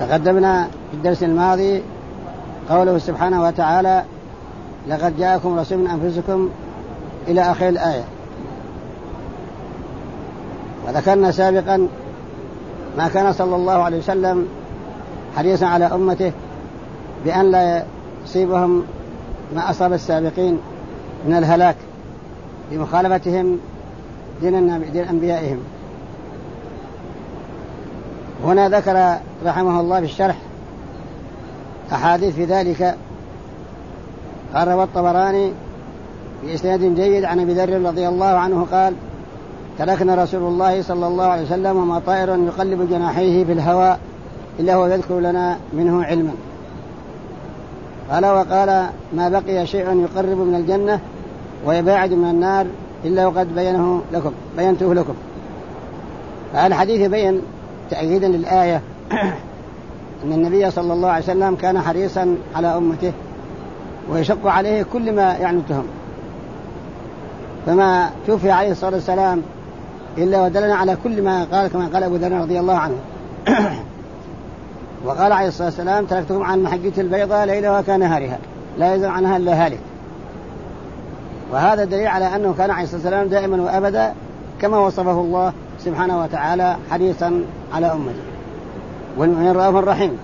تقدمنا في الدرس الماضي قوله سبحانه وتعالى لقد جاءكم رسول من أنفسكم إلى آخر الآية. وذكرنا سابقا ما كان صلى الله عليه وسلم حريصا على أمته بأن لا يصيبهم ما أصاب السابقين من الهلاك بمخالفتهم دين أنبيائهم. هنا ذكر رحمه الله في الشرح أحاديث في ذلك. قال روى الطبراني بإسناد جيد عن أبي ذر رضي الله عنه قال تركنا رسول الله صلى الله عليه وسلم وما طائر يقلب جناحيه في الهواء إلا هو يذكر لنا منه علما. قال وقال ما بقي شيء يقرب من الجنة ويباعد من النار إلا وقد بينته لكم. هذا الحديث يبين تأكيدا للآية أن النبي صلى الله عليه وسلم كان حريصا على أمته ويشق عليه كل ما يعنتهم، فما توفي عليه الصلاة والسلام إلا ودلنا على كل ما قال كما قال أبو ذر رضي الله عنه. وقال عليه الصلاة والسلام تركتكم عن محجة البيضاء ليلها كنهارها لا يزال عنها إلا هالك. وهذا دليل على أنه كان عليه الصلاة والسلام دائما وأبدا كما وصفه الله سبحانه وتعالى حريصا على أمته والمؤمن رؤوف رحيم.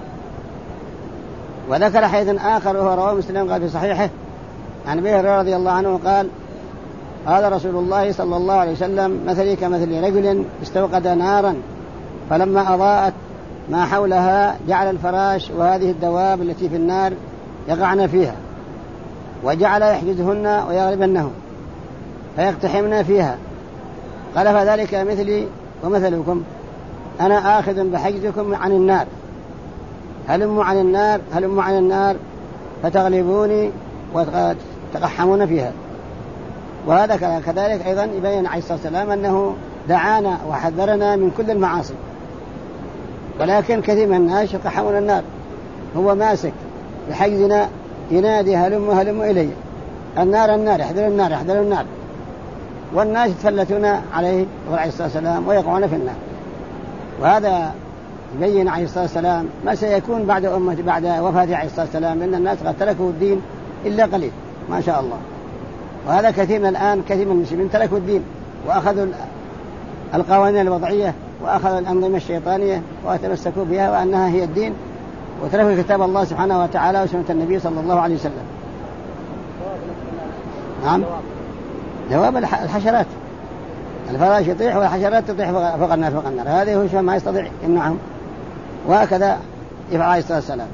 وذكر حديث آخر وهو رواه مسلم قال في صحيحه عن أبي هريرة رضي الله عنه قال رسول الله صلى الله عليه وسلم مثلي كمثل رجل استوقد نارا فلما أضاءت ما حولها جعل الفراش وهذه الدواب التي في النار يقعن فيها وجعل يحجزهن ويغلبنه فيقتحمن فيها. قال فذلك مثلي ومثلكم أنا آخذ بحجزكم عن النار هلموا عن النار فتغلبوني وتقحمون فيها. وهذا كذلك أيضا يبين عليه الصلاة والسلام أنه دعانا وحذرنا من كل المعاصي، ولكن كثير من الناس يقحمون النار. هو ماسك بحجزنا ينادي هلموا إلي النار احذروا النار، والناس يتفلتون عليه عليه الصلاة والسلام ويقعون في النار. وهذا يبين عليه الصلاة والسلام ما سيكون بعد وفاته عليه الصلاة والسلام، إن الناس قد تركوا الدين إلا قليل ما شاء الله. وهذا كثير من المسلمين تركوا الدين وأخذوا القوانين الوضعية وأخذوا الأنظمة الشيطانية وتمسكوا بها وأنها هي الدين، وتركوا كتاب الله سبحانه وتعالى وسنة النبي صلى الله عليه وسلم. نعم جواب الحشرات، الفراش يطيح والحشرات تطيح فوق النار هذه هو ما يستطيع يمنعهم، وهكذا يفعل عليه الصلاة والسلام.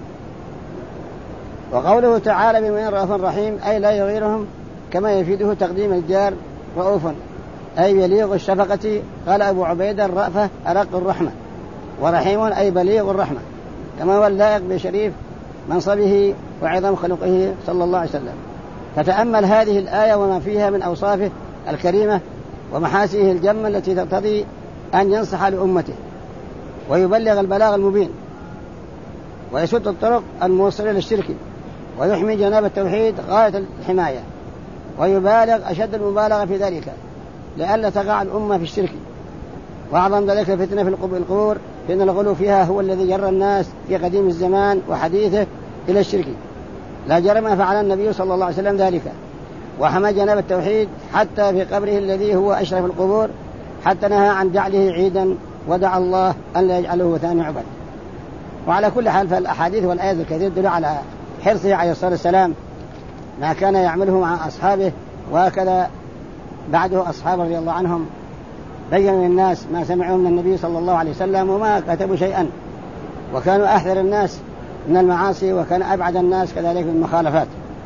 وقوله تعالى بمن رؤوف رحيم أي لا يغيرهم كما يفيده تقديم الجار رؤوف أي بليغ الشفقة. قال أبو عبيدة الرأفة أرق الرحمة، ورحيم أي بليغ الرحمة كما هو اللائق بشريف منصبه وعظم خلقه صلى الله عليه وسلم. فتأمل هذه الآية وما فيها من أوصافه الكريمة ومحاسنه الجمة التي تقتضي أن ينصح لأمته ويبلغ البلاغ المبين ويسد الطرق الموصلة للشرك ويحمي جناب التوحيد غاية الحماية ويبالغ أشد المبالغة في ذلك لئلا تقع الأمة في الشرك. وأعظم ذلك الفتنة في القبور فإن الغلو فيها هو الذي جر الناس في قديم الزمان وحديثه إلى الشرك. لا جرم فعل النبي صلى الله عليه وسلم ذلك وحمى جناب التوحيد حتى في قبره الذي هو أشرف القبور، حتى نهى عن جعله عيدا ودعا الله أن لا يجعله ثاني عبد. وعلى كل حال فالأحاديث والآيات الكثير تدل على حرصه عليه الصلاة والسلام ما كان يعمله مع أصحابه، وهكذا بعده أصحابه رضي الله عنهم بيّنوا للناس ما سمعوا من النبي صلى الله عليه وسلم وما كتبوا شيئا، وكانوا أحذر الناس من المعاصي وكان أبعد الناس كذلك من المخالفات.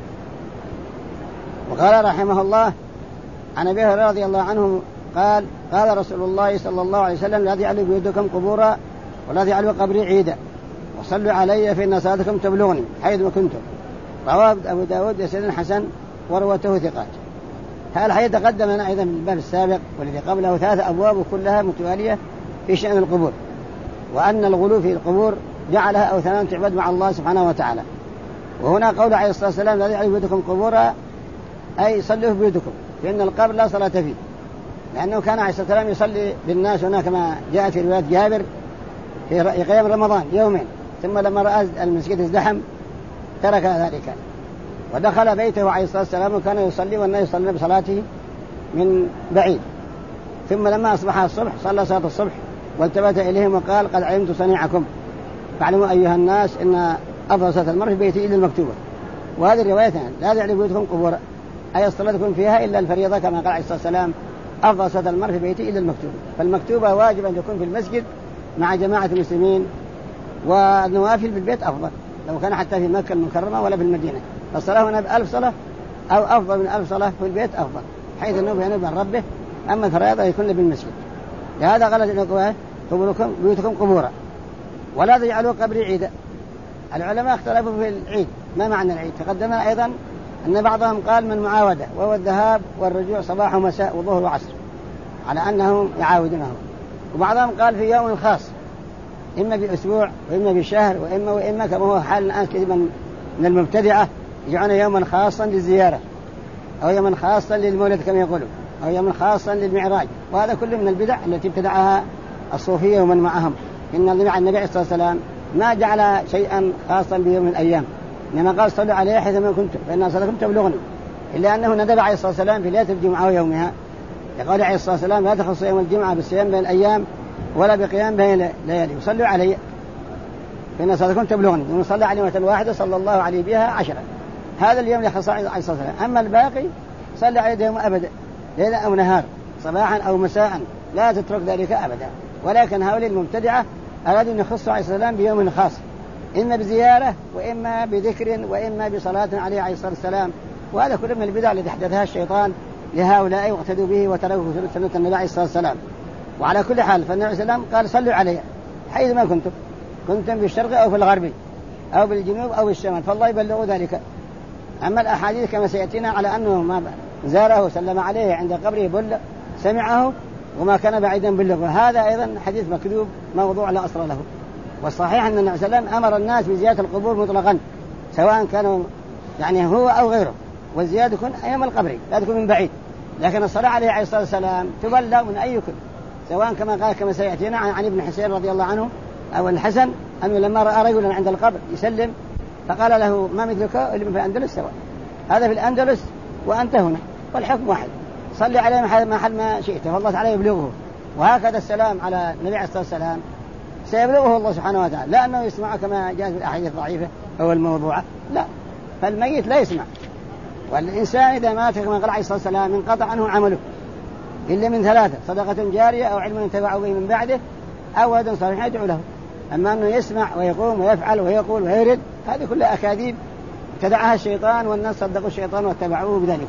وقال رحمه الله عن أبي هريرة رضي الله عنه قال رسول الله صلى الله عليه وسلم لا تجعلوا بيوتكم قبورا ولا تجعلوا قبري عيدا وصلوا علي فإن صلاتكم تبلغني حيث ما كنتم. رواه أبو داود بسند حسن ورواته ثقات. هذا الحديث تقدم لنا أيضا من الباب السابق والذي قبله 3 أبواب كلها متوالية في شأن القبور، وأن الغلو في القبور جعلها أوثانا تعبد مع الله سبحانه وتعالى. وهنا قول عليه الصلاة والسلام لا تجعلوا بيوتكم قبورا أي صلوا في بيوتكم فإن القبر لا صلاة فيه، لأنه كان عليه الصلاة والسلام يصلي بالناس هنا كما جاء في رواية جابر في قيام رمضان يومين ثم لما رأى المسجد ازدحم ترك ذلك ودخل بيته عليه الصلاة والسلام وكان يصلي والناس يصلون بصلاته من بعيد. ثم لما أصبح الصبح صلى صلاة الصبح والتفت إليهم وقال قد علمت صنيعكم فاعلموا أيها الناس إن أفضل صلاة المرء في بيته إلا المكتوبة. وهذه الروايتان لا تجعلوا بيوتكم قبورا أي الصلاة تكون فيها إلا الفريضة كما قال عليه الصلاة والسلام أفضل صلاة المرء في بيته إلا المكتوبة. فالمكتوبة واجب أن تكون في المسجد مع جماعة المسلمين والنوافل بالبيت أفضل لو كان حتى في مكة المكرمة ولا في المدينة. فالصلاة هنا ب1000 صلاة أو أفضل من 1000 صلاة في البيت أفضل حيث أنه بينه عن ربه. أما الفرائض يكون بالمسجد. لهذا قالت بيوتكم قبورا ولا تجعلوا قبري عيدا. العلماء اختلفوا في العيد ما معنى العيد. تقدمنا أيضا أن بعضهم قال من معاودة وهو الذهاب والرجوع صباح ومساء وظهر وعصر على أنهم يعاودونه. وبعضهم قال في يوم خاص إما بأسبوع وإما بشهر وإما كما هو حال الآن كثير من المبتدعة يجعلون يوما خاصا للزيارة أو يوما خاصا للمولد كما يقولون أو يوما خاصا للمعراج. وهذا كله من البدع التي ابتدعها الصوفية ومن معهم. إن النبي عليه الصلاة والسلام ما جعل شيئا خاصا بيوم من الأيام إنما قال صلوا عليه حيثما كنتم فإن صلاتكم تبلغني. إلا أنه ندب عليه الصلاة والسلام في ليلة الجمعة ويومها يقول عليه الصلاة والسلام لا تخص يوم الجمعة بالصيام بين الأيام ولا بقيام بين ليالي وصلوا علي فإن صلاتكم تبلغني. ومن صلى عليه مرة واحدة صلى الله عليه بها 10. هذا اليوم يخص عليه الصلاة والسلام. أما الباقي صلى عليه يوم أبدا ليلة أو نهار صباحا أو مساء لا تترك ذلك أبدا. ولكن هؤلاء المبتدعة أرادوا أن يخصوا عليه السلام بيوم خاص إما بزيارة وإما بذكر وإما بصلاة عليه الصلاة والسلام. وهذا كله من البدع التي احدثها الشيطان لهؤلاء واقتدوا به وتركوا سنة النبي عليه الصلاة والسلام. وعلى كل حال فالنبي عليه السلام قال صلوا علي حيث ما كنتم بالشرق أو في الغرب أو بالجنوب أو بالشمال فالله يبلغ ذلك. أما الأحاديث كما سيأتينا على أنه ما زاره وسلم عليه عند قبره بلغ سمعه وما كان بعيدا بلغه. هذا أيضا حديث مكذوب موضوع لا أصل له. والصحيح أن النبي صلى الله عليه وسلم أمر الناس بزيارة القبور مطلقا سواء كانوا يعني هو أو غيره. والزيادة تكون أيام القبر لا تكون من بعيد. لكن الصلاة عليه الصلاة والسلام تبلغ من أي كل سواء كما قال كما سيأتينا عن ابن حسين رضي الله عنه أو الحسن أنه لما رأى رجلا عند القبر يسلم فقال له ما مثلك اللي في الأندلس سواء هذا في الأندلس وأنت هنا والحكم واحد صلي عليه محل ما شئت والله تعالى يبلغه. وهكذا السلام على النبي عليه الصلاة والسلام سيبلغه الله سبحانه وتعالى لا أنه يسمع كما جاء في الأحاديث الضعيفة أو الموضوعة لا. فالميت لا يسمع. والإنسان إذا مات كما قال عليه الصلاة والسلام انقطع عنه عمله إلا من 3 صدقة جارية أو علم ينتفع به من بعده أو ولد صالح يدعو له. أما أنه يسمع ويقوم ويفعل ويقول ويرد هذه كلها أكاذيب ابتدعها الشيطان والناس صدقوا الشيطان واتبعوه بذلك.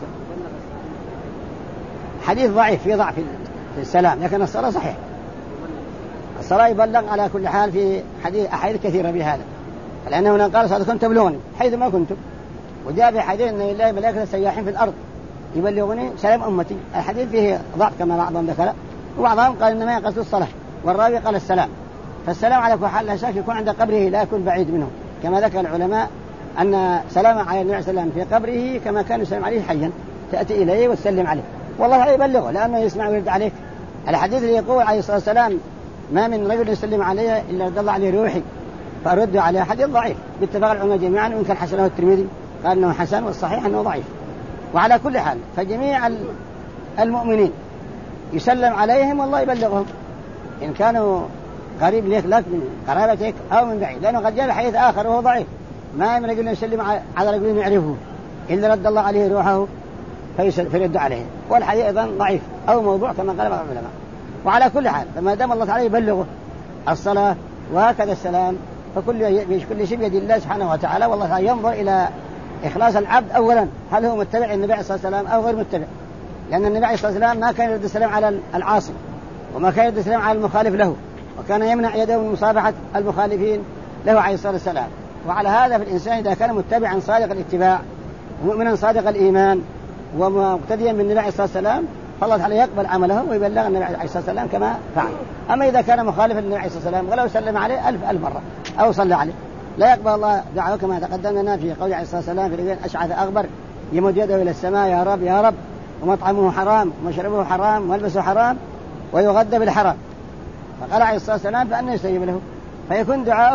حديث ضعيف في ضعف في السلام لكن الصلاة صحيح. الصلاة يبلغ على كل حال في أحاديث كثيرة بهذا لأنه هنا قال صلاتكم تبلغني حيث ما كنتم. وجاء في حديث أن لله ملائكة سياحين في الأرض يبلغني سلام أمتي. الحديث فيه ضعف كما بعضهم ذكر وبعضهم قال إنما يقصد الصلاة والراوي قال السلام. فالسلام على كل حال لا شك يكون عند قبره لا يكون بعيد منه كما ذكر العلماء أن سلام على النبي صلى الله عليه وسلم في قبره كما كان يسلم عليه حيا تأتي إليه وتسلم عليه والله لا يبلغه لأنه يسمع ويرد عليك. الحديث اللي يقول عليه الصلاة والسلام ما من رجل يسلم عليه إلا رد الله عليه روحي فأرد عليه حديث ضعيف باتفاق العلماء جميعا وإن كان حسنه الترمذي قال أنه حسن والصحيح أنه ضعيف. وعلى كل حال فجميع المؤمنين يسلم عليهم والله يبلغهم إن كانوا قريب لك من قرابتك أو من بعيد. لأنه قد جاء حديث آخر وهو ضعيف ما من رجل يسلم على رجل يعرفه إلا رد الله عليه روحه فيرد عليه. والحديث أيضا ضعيف أو موضوع كما قال بعض العلماء. وعلى كل حال فما دام الله تعالى يبلغه الصلاة وهكذا السلام فكل شيء بيد الله سبحانه وتعالى. والله تعالى ينظر إلى إخلاص العبد أولا هل هو متبع النبي عليه الصلاة والسلام أو غير متبع. لأن النبي عليه الصلاة والسلام ما كان يرد السلام على العاصي وما كان يرد السلام على المخالف له وكان يمنع يده من مصافحة المخالفين له عليه الصلاة والسلام. وعلى هذا في الإنسان إذا كان متبعا صادق الاتباع ومؤمنا صادق الإيمان ومقتديا بالنبي عليه الصلاة والسلام فالله تعالى يقبل عمله ويبلغ النبي عليه الصلاة والسلام كما فعل. أما إذا كان مخالفا للنبي عليه الصلاة والسلام ولو سلم عليه 1000 مرة أو صلى عليه لا يقبل الله دعوه كما تقدم لنا في قول عليه الصلاة والسلام في رواية أشعث أغبر يمد يده إلى السماء يا رب يا رب ومطعمه حرام ومشربه حرام وملبسه حرام ويغذى بالحرام. فقال عليه الصلاة والسلام فأنه يستجيب له فيكون دعاؤه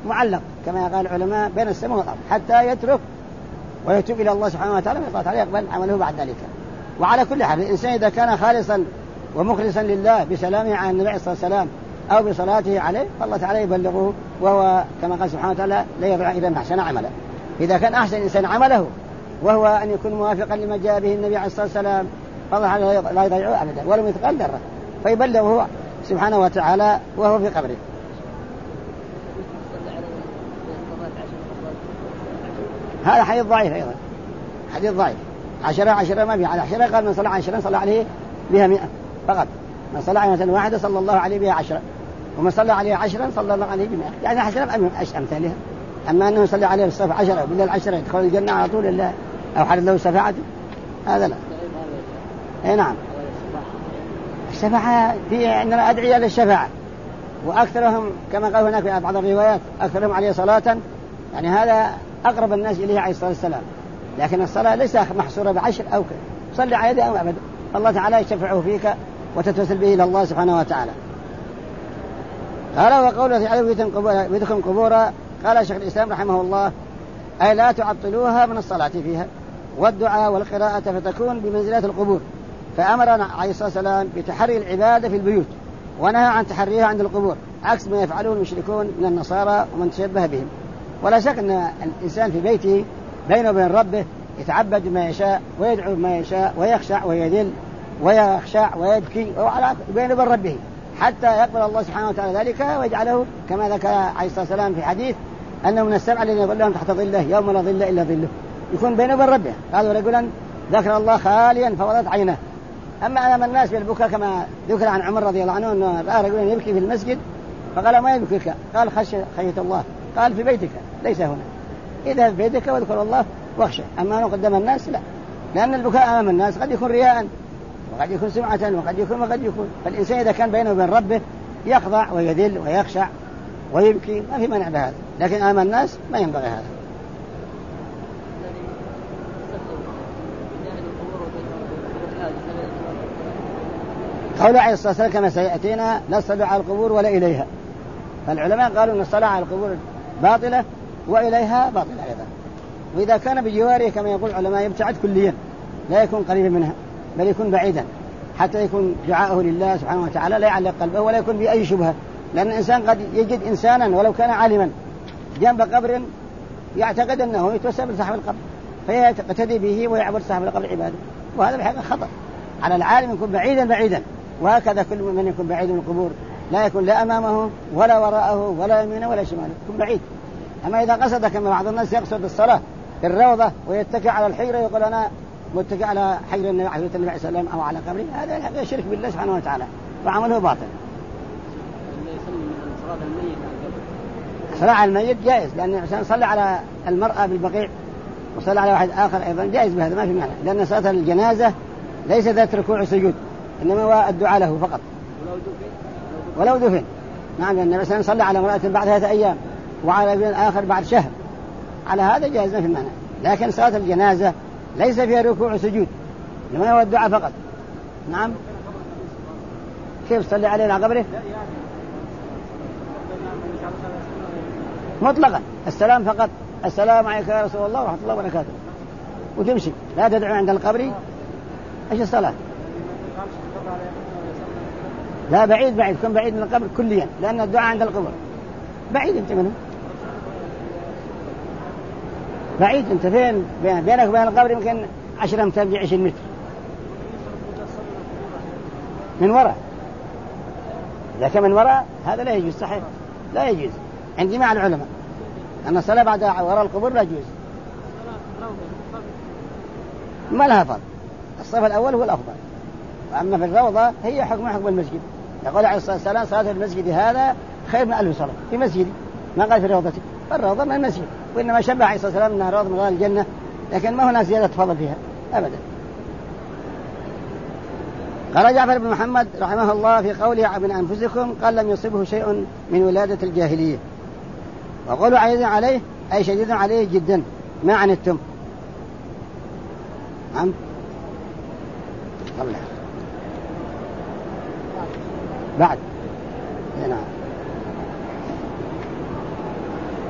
معلق كما قال العلماء بين السماء والأرض حتى يترك ويتوب إلى الله سبحانه وتعالى ويطلع عليه يقبل عمله بعد ذلك. وعلى كل حال الإنسان إذا كان خالصا ومخلصا لله بسلامه عن النبي صلى الله عليه وسلم أو بصلاته عليه فالله تعالى يبلغه، وهو كما قال سبحانه وتعالى لا يضيع إذا أحسن عمله. إذا كان أحسن إنسان عمله وهو أن يكون موافقا لما جاء به النبي عليه الصلاة والسلام فالله تعالى لا يضيعه أبدا ولم يثقل ذرة فيبلغه سبحانه وتعالى وهو في قبره. هذا حديث ضعيف أيضا، حديث ضعيف. 10 ما في على 10 قال من صلى 10 صلى عليه بها 100 فقط، من صلى عليه واحدة صلى الله عليه بها 10، ومن صلى عليه 10 صلى الله عليه ب100، يعني 10 أمثالها. أما أنه يصلي عليه الصف 10 وبالله 10 يدخل الجنة على طول الله أو حدث له شفاعة، هذا لا. أي نعم، الشفاعة في عندنا أدعية للشفاعة، وأكثرهم كما قال هناك في بعض الروايات أكثرهم عليه صلاة، يعني هذا أقرب الناس إليه عليه الصلاة والسلام. لكن الصلاة ليس محصورة ب10 أو كذا، صلي على يده أو أبدا، الله تعالى يشفعه فيك وتتوسل به إلى الله سبحانه وتعالى. قال وقوله في بيوتكم قبورا، قال شيخ الإسلام رحمه الله أي لا تعطلوها من الصلاة فيها والدعاء والقراءة فتكون بمنزلة القبور، فأمرنا عليه الصلاة والسلام بتحري العبادة في البيوت ونهى عن تحريها عند القبور، عكس ما يفعله المشركون من النصارى ومن تشبه بهم. ولا شك أن الإنسان في بيته بينه وبين ربه يتعبد ما يشاء ويدعو ما يشاء ويخشع ويذل ويخشع ويبكي بينه وبين ربه حتى يقبل الله سبحانه وتعالى ذلك ويجعله كما ذكر عليه الصلاة والسلام في حديث أنه من السبع الذين يظلهم تحت ظله يوم لا ظل إلا ظله، يكون بينه وبين ربه. قالوا رجلا ذكر الله خاليا فوضت عينه. أما أمام الناس بالبكاء كما ذكر عن عمر رضي الله عنه أنه رأى رجلا يبكي في المسجد فقال ما يبكيك؟ قال خشية الله. قال في بيتك ليس هنا، إذا في بيتك واذكر الله واخشى. أما أنه قدام الناس لا، لأن البكاء أمام الناس قد يكون رياء وقد يكون سمعة وقد يكون. فالإنسان إذا كان بينه وبين ربه يخضع ويذل ويخشع ويبكي ما في مانع بهذا، لكن أمام الناس ما ينبغي هذا. قول عليه الصلاة والسلام كما سيأتينا لا تصلوا على القبور ولا إليها. فالعلماء قالوا أن الصلاة على القبور باطلة وإليها باطلة أيضا. وإذا كان بجواره كما يقول العلماء يبتعد كليا، لا يكون قريبا منها بل يكون بعيدا حتى يكون دعاءه لله سبحانه وتعالى لا يعلق قلبه ولا يكون بأي شبهة. لأن الإنسان قد يجد إنسانا ولو كان عالما جنب قبر يعتقد أنه يتوسل بصاحب القبر فيقتدي به ويعبد صاحب القبر عباده، وهذا بحقيقة خطأ. على العالم يكون بعيدا، وهكذا كل من يكون بعيد من القبور لا يكون لا أمامه ولا وراءه ولا يمينه ولا شماله، يكون بعيد. أما إذا قصد كما بعض الناس يقصد الصلاة في الروضة ويتكئ على الحجرة يقول أنا متكئ عليه حجر النبي عليه السلام أو على قبره، هذا شرك بالله سبحانه وتعالى وعمله باطل. صلاة على الميت جائز، لأن الإنسان صلى على المرأة بالبقيع وصلى على واحد آخر أيضا جائز بهذا ما في معنى، لأن صلاة الجنازة ليس ذات ركوع وسجود إنما هو الدعاء له فقط ولو دفن. نعم، لأن الإنسان صلى على امرأة بعد 3 أيام وعلى ابن آخر بعد شهر، على هذا جائز ما في معنى. لكن صلاة الجنازة ليس فيها ركوع وسجود إنما هو الدعاء فقط. نعم، كيف صلي عليه على قبره؟ مطلقا السلام فقط، السلام عليك يا رسول الله ورحمة الله وبركاته، وتمشي لا تدعو عند القبر. ايش الصلاة؟ لا، بعيد كن بعيد من القبر كليا، لأن الدعاء عند القبر بعيد. انت منه بعيد، انت فين؟ بينك وبين القبر يمكن 10 أمتار 20 متر من وراء. إذا كان من وراء هذا لا يجوز، صحيح لا يجوز عند جميع العلماء أن الصلاة بعد وراء القبور لا يجوز، ما لها فضل. الصف الأول هو الأفضل، وأما في الروضة هي حكم المسجد. يقول عليه الصلاة والسلام صلاة المسجد هذا خير من 1000 صلاة في مسجدي، ما قال في روضتي، الروضة من المسجد. وإنما شبه عليه الصلاة والسلام أنها روضة من رياض الجنة، لكن ما هناك زيادة فضل فيها أبدا. قال جعفر بن محمد رحمه الله في قوله من أنفسكم قال لم يصبه شيء من ولادة الجاهلية، وقولوا عزيز عليه أي شديد عليه جدا ما عنتم. نعم، قبلها بعد. نعم،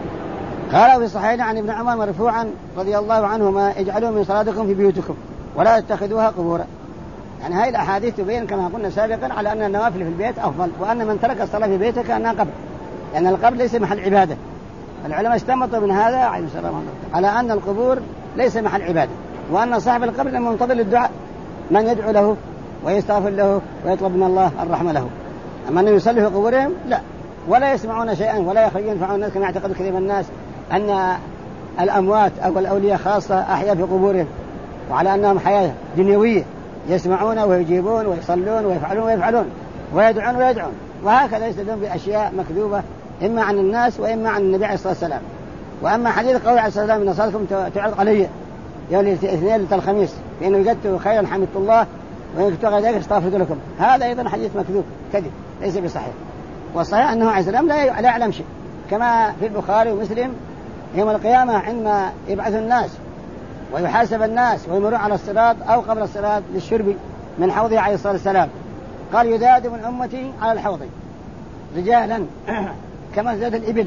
قال في الصحيحين عن ابن عمر مرفوعا رضي الله عنهما: اجعلوا من صلاتكم في بيوتكم ولا تتخذوها قبورا. يعني هذه الأحاديث تبين كما قلنا سابقا على أن النوافل في البيت أفضل، وأن من ترك الصلاة في بيته كأنها قبر، لأن القبر ليس محل عبادة. العلماء استنبطوا من هذا على أن القبور ليس محل عبادة، وأن صاحب القبر منتظر للدعاء، من يدعو له ويستغفر له ويطلب من الله الرحمة له. أما أن يصلي في قبورهم لا، ولا يسمعون شيئا ولا يخرجون ينفعون الناس كما يعتقد كثير من الناس أن الأموات أو الأولياء خاصة أحياء في قبورهم، وعلى أنهم حياة دنيوية يسمعون ويجيبون ويصلون ويفعلون ويدعون، وهكذا يستدلون بأشياء مكذوبة إما عن الناس وإما عن النبي عليه الصلاة والسلام. وأما حديث قول عليه الصلاة والسلام: إن صلاتكم تعرض علي يوم الاثنين ليلة الخميس، فإن وجدت خيرا حمدت الله وإن كنت غير ذلك استغفرت لكم. هذا أيضا حديث مكذوب كذب ليس بصحيح. والصحيح أنه عليه السلام لا يعلم شيء، كما في البخاري ومسلم يوم القيامة عندما يبعث الناس ويحاسب الناس ويمرون على الصراط أو قبل الصراط للشرب من حوضه عليه الصلاة والسلام، قال: يذاد من أمتي على الحوض رجالا كما زاد الإبل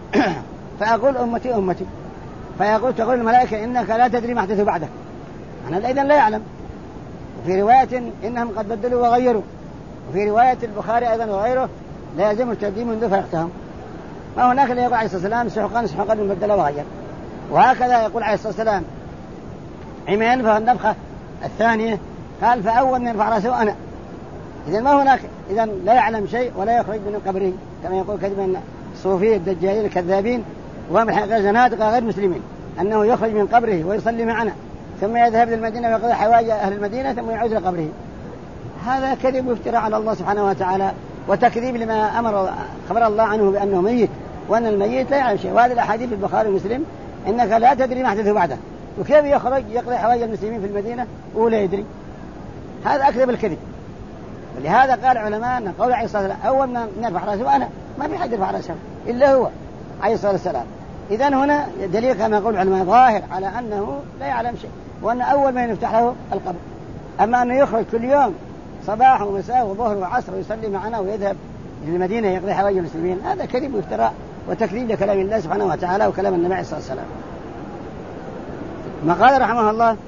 فأقول أمتي، تقول الملائكة: إنك لا تدري ما احدث بعدك. أنا إذن لا يعلم. وفي رواية إنهم قد بدلوا وغيروا. وفي رواية البخاري أيضا وغيره: لا يزم التبديل منذ فرقتهم. ما هناك اللي يقول عليه الصلاة والسلام سحقا من بدل وغير. وهكذا يقول عليه الصلاة والسلام عمين فالنفخة الثانية قال: فأول من يرفع رأسه أنا. إذن ما هناك، إذن لا يعلم شيء ولا يخرج من قبره، كما يقول كذب من الصوفية الدجالين الكذابين وهم الحقيقة زنادقة غير مسلمين، أنه يخرج من قبره ويصلي معنا ثم يذهب للمدينة ويقضي حوائج أهل المدينة ثم يعود لقبره. هذا كذب وافتراء على الله سبحانه وتعالى، وتكذيب لما خبر الله عنه بأنه ميت، وأن الميت لا يعلم شيء. وهذه الأحاديث في البخاري ومسلم: إنك لا تدري ما احدث بعده. وكيف يخرج يقضي حوائج المسلمين في المدينة ولا يدري؟ هذا أكذب الكذب. ولهذا قال العلماء أن قول عليه الصلاة والسلام: أول من يرفع رأسه أنا، ما في حد يرفع رأسه إلا هو عليه الصلاة والسلام. إذن هنا دليل كما يقول العلماء ظاهر على أنه لا يعلم شيء، وأن أول من يفتح له القبر. أما أنه يخرج كل يوم صباح ومساء وظهر وعصر ويصلي معنا ويذهب إلى المدينة يقضي حوائج المسلمين، هذا كذب وافتراء وتكذيب لكلام الله سبحانه وتعالى وكلام النبي عليه الصلاة والسلام. ما قال رحمه الله: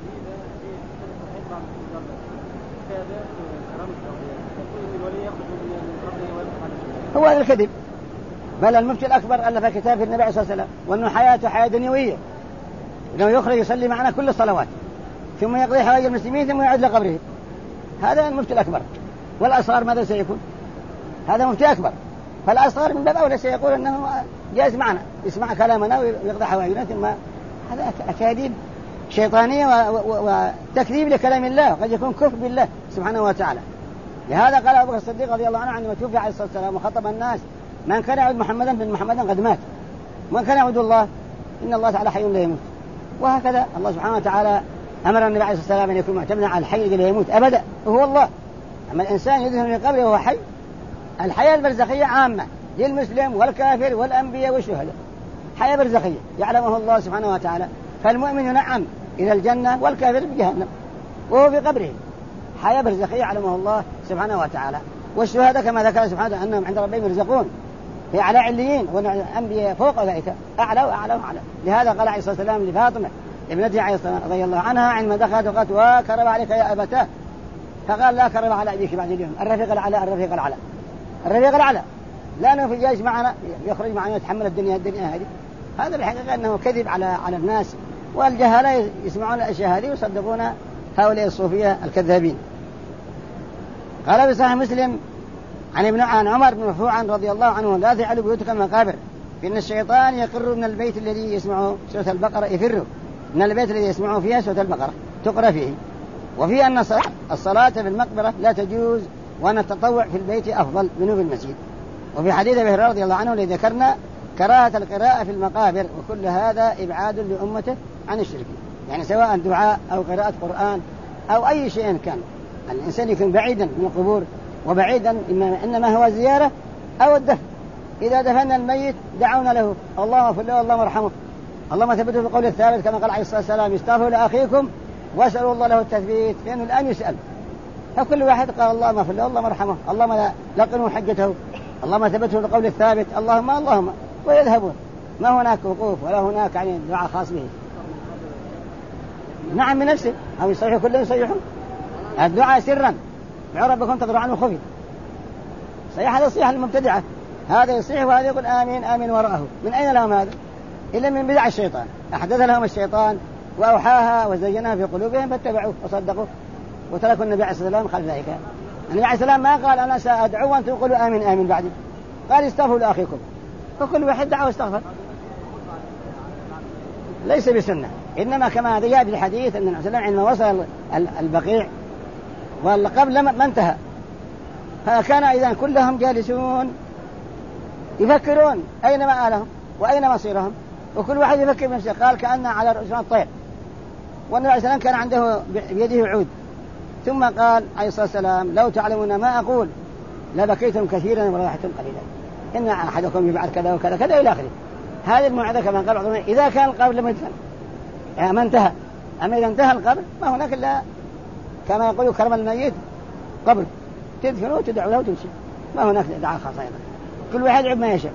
هو هذا الكذب. بل المفتي الأكبر ألف كتاب في النبي عليه الصلاة والسلام، وأنه حياته حياة دنيوية، إنه يخرج يصلي معنا كل الصلوات ثم يقضي حوائج المسلمين ثم يعود لقبره. هذا المفتي الأكبر. والأصغر ماذا سيكون؟ هذا مفتي أكبر، فالأصغر من باب أولى سيقول أنه جالس معنا يسمع كلامنا ويقضي حوائجنا، ثم هذا أكاذيب شيطانية وتكذيب لكلام الله، قد يكون كفر بالله سبحانه وتعالى. لهذا قال أبو بكر الصديق رضي الله عنه عندما توفي عليه الصلاة والسلام وخطب الناس: من كان يعبد محمدا فإن محمدا قد مات، ومن كان يعبد الله إن الله تعالى حي لا يموت. وهكذا الله سبحانه وتعالى أمر النبي عليه الصلاة والسلام أن يكون معتمدا على الحي الذي لا يموت أبدا وهو الله. أما الإنسان يدخل من قبره وهو حي، الحياة البرزخية عامة للمسلم والكافر والأنبياء والشهداء، حياة برزخية يعلمه الله سبحانه وتعالى. فالمؤمن ينعم إلى الجنة والكافر بجهنم وهو في قبره، حياة برزخية يعلمه الله سبحانه وتعالى. والشهداء كما ذكر سبحانه أنهم عند ربهم يرزقون في أعلى عليين، والأنبياء فوق ذلك أعلى وأعلى وأعلى. لهذا قال عليه الصلاة والسلام لفاطمة ابنتي عليه الصلاة والسلام رضي الله عنها عندما دخلت وقالت: وكرب عليك يا أبتاه، فقال: لا كرب على أبيك بعد اليوم، الرفيق الأعلى الرفيق الأعلى الرفيق الأعلى، لأنه في الجيش معنا يخرج معنا يتحمل الدنيا هذه. هذا بالحقيقة أنه كذب على الناس، والجهلاء يسمعون الأشياء هذه ويصدقون هؤلاء الصوفية الكذابين. قال في صحيح مسلم عن عمر بن مرفوعا رضي الله عنه: لا تجعلوا بيوتكم مقابر، فإن الشيطان يقر من البيت الذي يسمع سورة البقرة، يفر من البيت الذي يسمع فيها سورة البقرة تقرأ فيه. وفي أن الصلاة في المقبرة لا تجوز، وأن التطوع في البيت أفضل منه في المسجد. وفي حديث أبي هريرة رضي الله عنه الذي ذكرنا كراهة القراءة في المقابر، وكل هذا إبعاد لأمته عن الشرك، يعني سواء دعاء أو قراءة قرآن أو أي شيء كان، الإنسان يكون بعيدا من القبور وبعيدا إنما هو زيارة أو الدفن. إذا دفن الميت دعونا له: اللهم اغفر له اللهم ارحمه، اللهم ثبته في القول الثابت، كما قال عليه الصلاة والسلام: استغفروا لأخيكم واسألوا الله له التثبيت، لأنه الآن يسأل. فكل واحد قال: اللهم اغفر له اللهم ارحمه، اللهم لقنوا حجته، اللهم ثبته في القول الثابت، اللهم ويذهبون. ما هناك وقوف ولا هناك يعني دعاء خاص به. نعم من نفسه، أو يصيحوا كلهم يصيحوا الدعاء سرا يا ربكم تضرعون وخفي. صيح هذا الصيحة المبتدعة، هذا يصيح وهذا يقول آمين آمين وراءه. من أين لهم هذا؟ إلا من بدع الشيطان، أحدث لهم الشيطان وأوحاها وزينها في قلوبهم فاتبعوه وصدقوا وتركوا النبي عليه الصلاة والسلام خلف ذلك. النبي عليه السلام ما قال أنا سأدعو وأنتم تقولوا آمين آمين بعدي، قال استغفروا لأخيكم، فكل واحد دعا واستغفر. ليس بسنة، إنما كما جاء في الحديث أن النبي صلى الله عليه وسلم عندما وصل البقيع والقبر ما انتهى، فكان إذا كلهم جالسون يفكرون أين مآلهم وأين مصيرهم، وكل واحد يفكر بنفسه. قال كأن على رؤوسنا الطير، والنبي عليه السلام كان عنده بيده عود، ثم قال عليه الصلاة والسلام لو تعلمون ما أقول لبكيتم كثيرا وريحتم قليلا، إن أحدكم يبعث كذا وكذا كذا إلى آخره. هذه الموعظة كما قال بعضهم إذا كان القبر لم يدفن ما انتهى، أما إذا انتهى القبر ما هناك إلا كما يقولوا كرم الميت قبر، تدفنه وتدعو له وتمشي، ما هناك دعاء خاص أيضا، كل واحد يعب ما يشاء.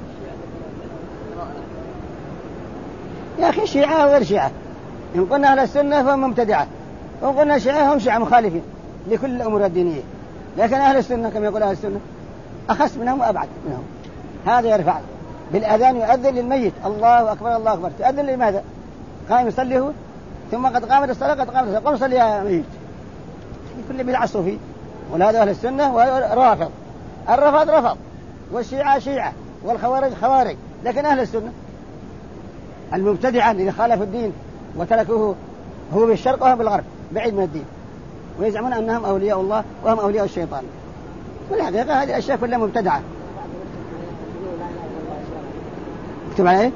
يا أخي شيعة وغير شيعة، إن قلنا أهل السنة فهم مبتدعة، وإن قلنا شيعة هم شيعة مخالفين لكل الأمور الدينية، لكن أهل السنة كما يقول أهل السنة أخص منهم وأبعد منهم. هذا يرفع بالأذان يؤذن للميت الله أكبر الله أكبر، تؤذن لماذا؟ قام يصلي هو، ثم قد قامت الصلاة قد قامت الصلاة، قم صلي يا ميت. كل بدعة صوفي، وهذا أهل السنة ورافض. الرفض رفض، والشيعة شيعة، والخوارج خوارج، لكن أهل السنة المبتدعة اللي خالفوا الدين وتركوه هو بالشرق وهم بالغرب بعيد من الدين، ويزعمون أنهم أولياء الله وهم أولياء الشيطان، والحقيقة هذه الأشياء كلها مبتدعة. اكتب على ايه؟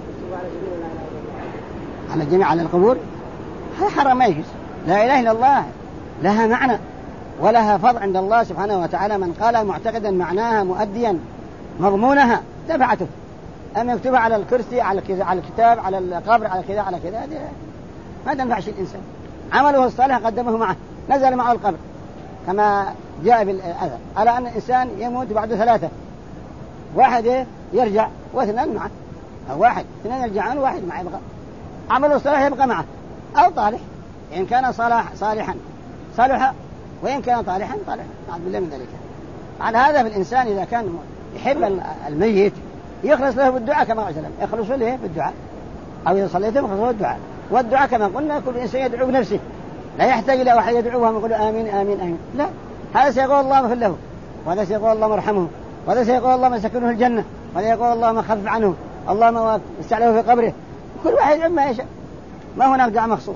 على الجميع على القبور، هذا حرام ما يجوز. لا إله إلا الله لها معنى ولها فضل عند الله سبحانه وتعالى، من قال معتقدا معناها مؤديا مضمونها دفعته. أما يكتبها على الكرسي على الكتاب على القبر على كذا على كذا ما تنفعش الإنسان. عمله الصالح قدمه معه، نزل معه القبر كما جاء بالأثر على أن الإنسان يموت بعد 3، واحد يرجع واثنان معه، أو واحد اثنين يرجعون وواحد معه يبقى عمله الصالح يبقى معه، أو طالح إن كان صالحا صالحا، وإن كان طالحا طالحا، نعوذ بالله من ذلك. على هذا بالإنسان إذا كان يحب الميت يخلص له بالدعاء كما قال وسلم، يخلص له بالدعاء، أو إذا صليتم يخلص له بالدعاء. والدعاء كما قلنا كل إنسان يدعو بنفسه، لا يحتاج إلى واحد يدعوهم يقول آمين آمين آمين، لا، هذا سيقول الله اغفر له، وهذا سيقول الله مرحمه، وهذا سيقول الله مسكنه الجنة، وهذا يقول الله ما خفف عنه، الله ما استعله في قبره. كل واحد عما يشاء، ما هناك دعاء مخصوص.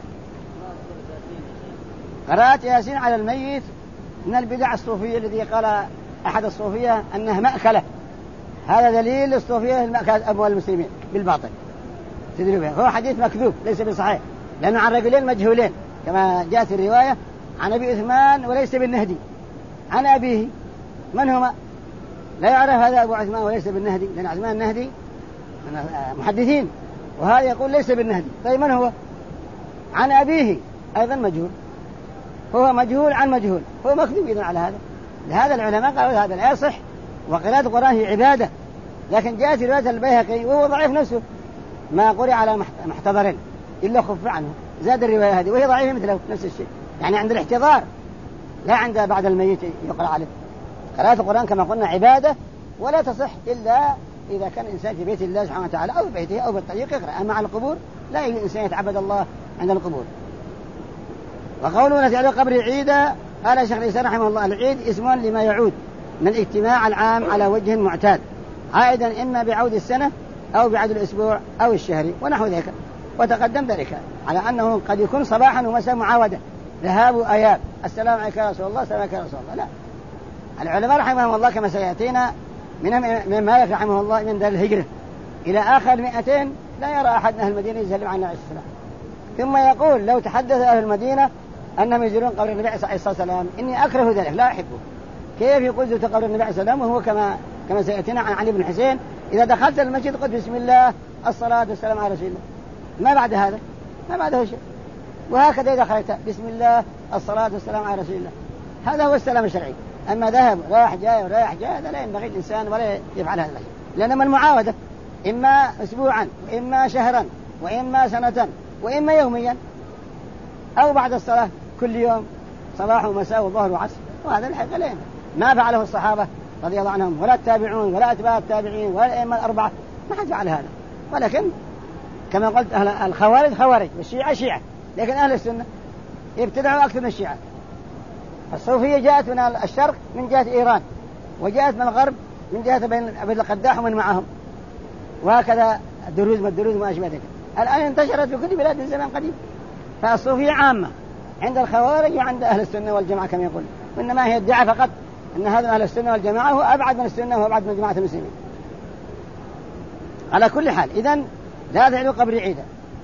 قراءة ياسين على الميت من البدع الصوفية الذي قال أحد الصوفية أنها مأكلة، هذا دليل الصوفية المأكلة أموال المسلمين بالباطل تدري به. هو حديث مكذوب ليس بصحيح، لأنه عن رجلين مجهولين كما جاءت الرواية عن أبي عثمان وليس بالنهدي، عن أبيه من هما؟ لا يعرف هذا أبو عثمان وليس بالنهدي، لأن عثمان النهدي محدثين، وهذا يقول ليس بالنهدي. طيب من هو؟ عن أبيه أيضا مجهول، هو مجهول عن مجهول، هو مكذوب إذن على هذا. لهذا العلماء قالوا هذا لا يصح، وقراءة القرآن هي عبادة. لكن جاءت رواية البيهقي وهو ضعيف نفسه، ما قرئ على محتضر إلا خف عنه، زاد الرواية هذه وهي ضعيفة مثله نفس الشيء، يعني عند الاحتضار لا عند بعد الميت يقرأ عليه. قراءة القرآن كما قلنا عبادة، ولا تصح إلا إذا كان الإنسان في بيت الله سبحانه وتعالى أو بيته أو بالطريق يقرأ. أما على القبور لا يجوز الإنسان يتعبد الله عند القبور. وقولنا نجعل قبر عيدا، قال شيخ الإسلام رحمه الله العيد اسم لما يعود من الاجتماع العام على وجه معتاد، عائدا إما بعود السنة أو بعد الأسبوع أو الشهر ونحو ذلك. وتقدم ذلك على أنه قد يكون صباحا ومساء معاودة، ذهاب أياب، السلام عليك يا رسول الله، السلام عليك يا رسول الله. لا، العلماء رحمهم الله كما سيأتينا من مالك رحمه الله من دار الهجرة إلى آخر 200 لا يرى أحد من أهل المدينة يسلم على السلام. ثم يقول لو تحدث أهل المدينة أنهم يزورون قبر النبي عليه الصلاة والسلام إني أكره ذلك لا أحبه. كيف يقول زرت قبر النبي عليه الصلاة والسلام وهو كما سيأتينا عن علي بن حسين إذا دخلت المسجد قلت بسم الله الصلاة والسلام على رسول الله، ما بعد هذا ما بعده شيء. وهكذا إذا دخلت بسم الله الصلاة والسلام على رسول الله، هذا هو السلام الشرعي. أما ذهب رايح جاي ورايح جاي هذا لا ينبغي الإنسان ولا يفعل هذا الشيء، لأن من المعاودة إما أسبوعا وإما شهرا وإما سنة وإما يوميا، أو بعد الصلاة كل يوم صباح ومساء وظهر وعصر. وهذا الحقيقة لين ما فعله الصحابة رضي الله عنهم ولا التابعون ولا أتباع التابعين ولا الأئمة الأربعة، ما حد فعل هذا. ولكن كما قلت أهل الخوارج خوارج والشيعة شيعة، لكن أهل السنة ابتدعوا أكثر من الشيعة. الصوفية جاءت من الشرق من جهة إيران، وجاءت من الغرب من جهة بين القداح ومن معهم، وهكذا الدروز والدروز وما أشبه ذلك. الآن انتشرت في كل بلاد من زمان قديم. فالصوفية عامة عند الخوارج وعند أهل السنة والجماعة كما يقول، وإنما هي ادعاء فقط أن هذا أهل السنة والجماعة هو أبعد من السنة وأبعد من جماعة المسلمين. على كل حال إذن لا تجعلوا قبري عيدا.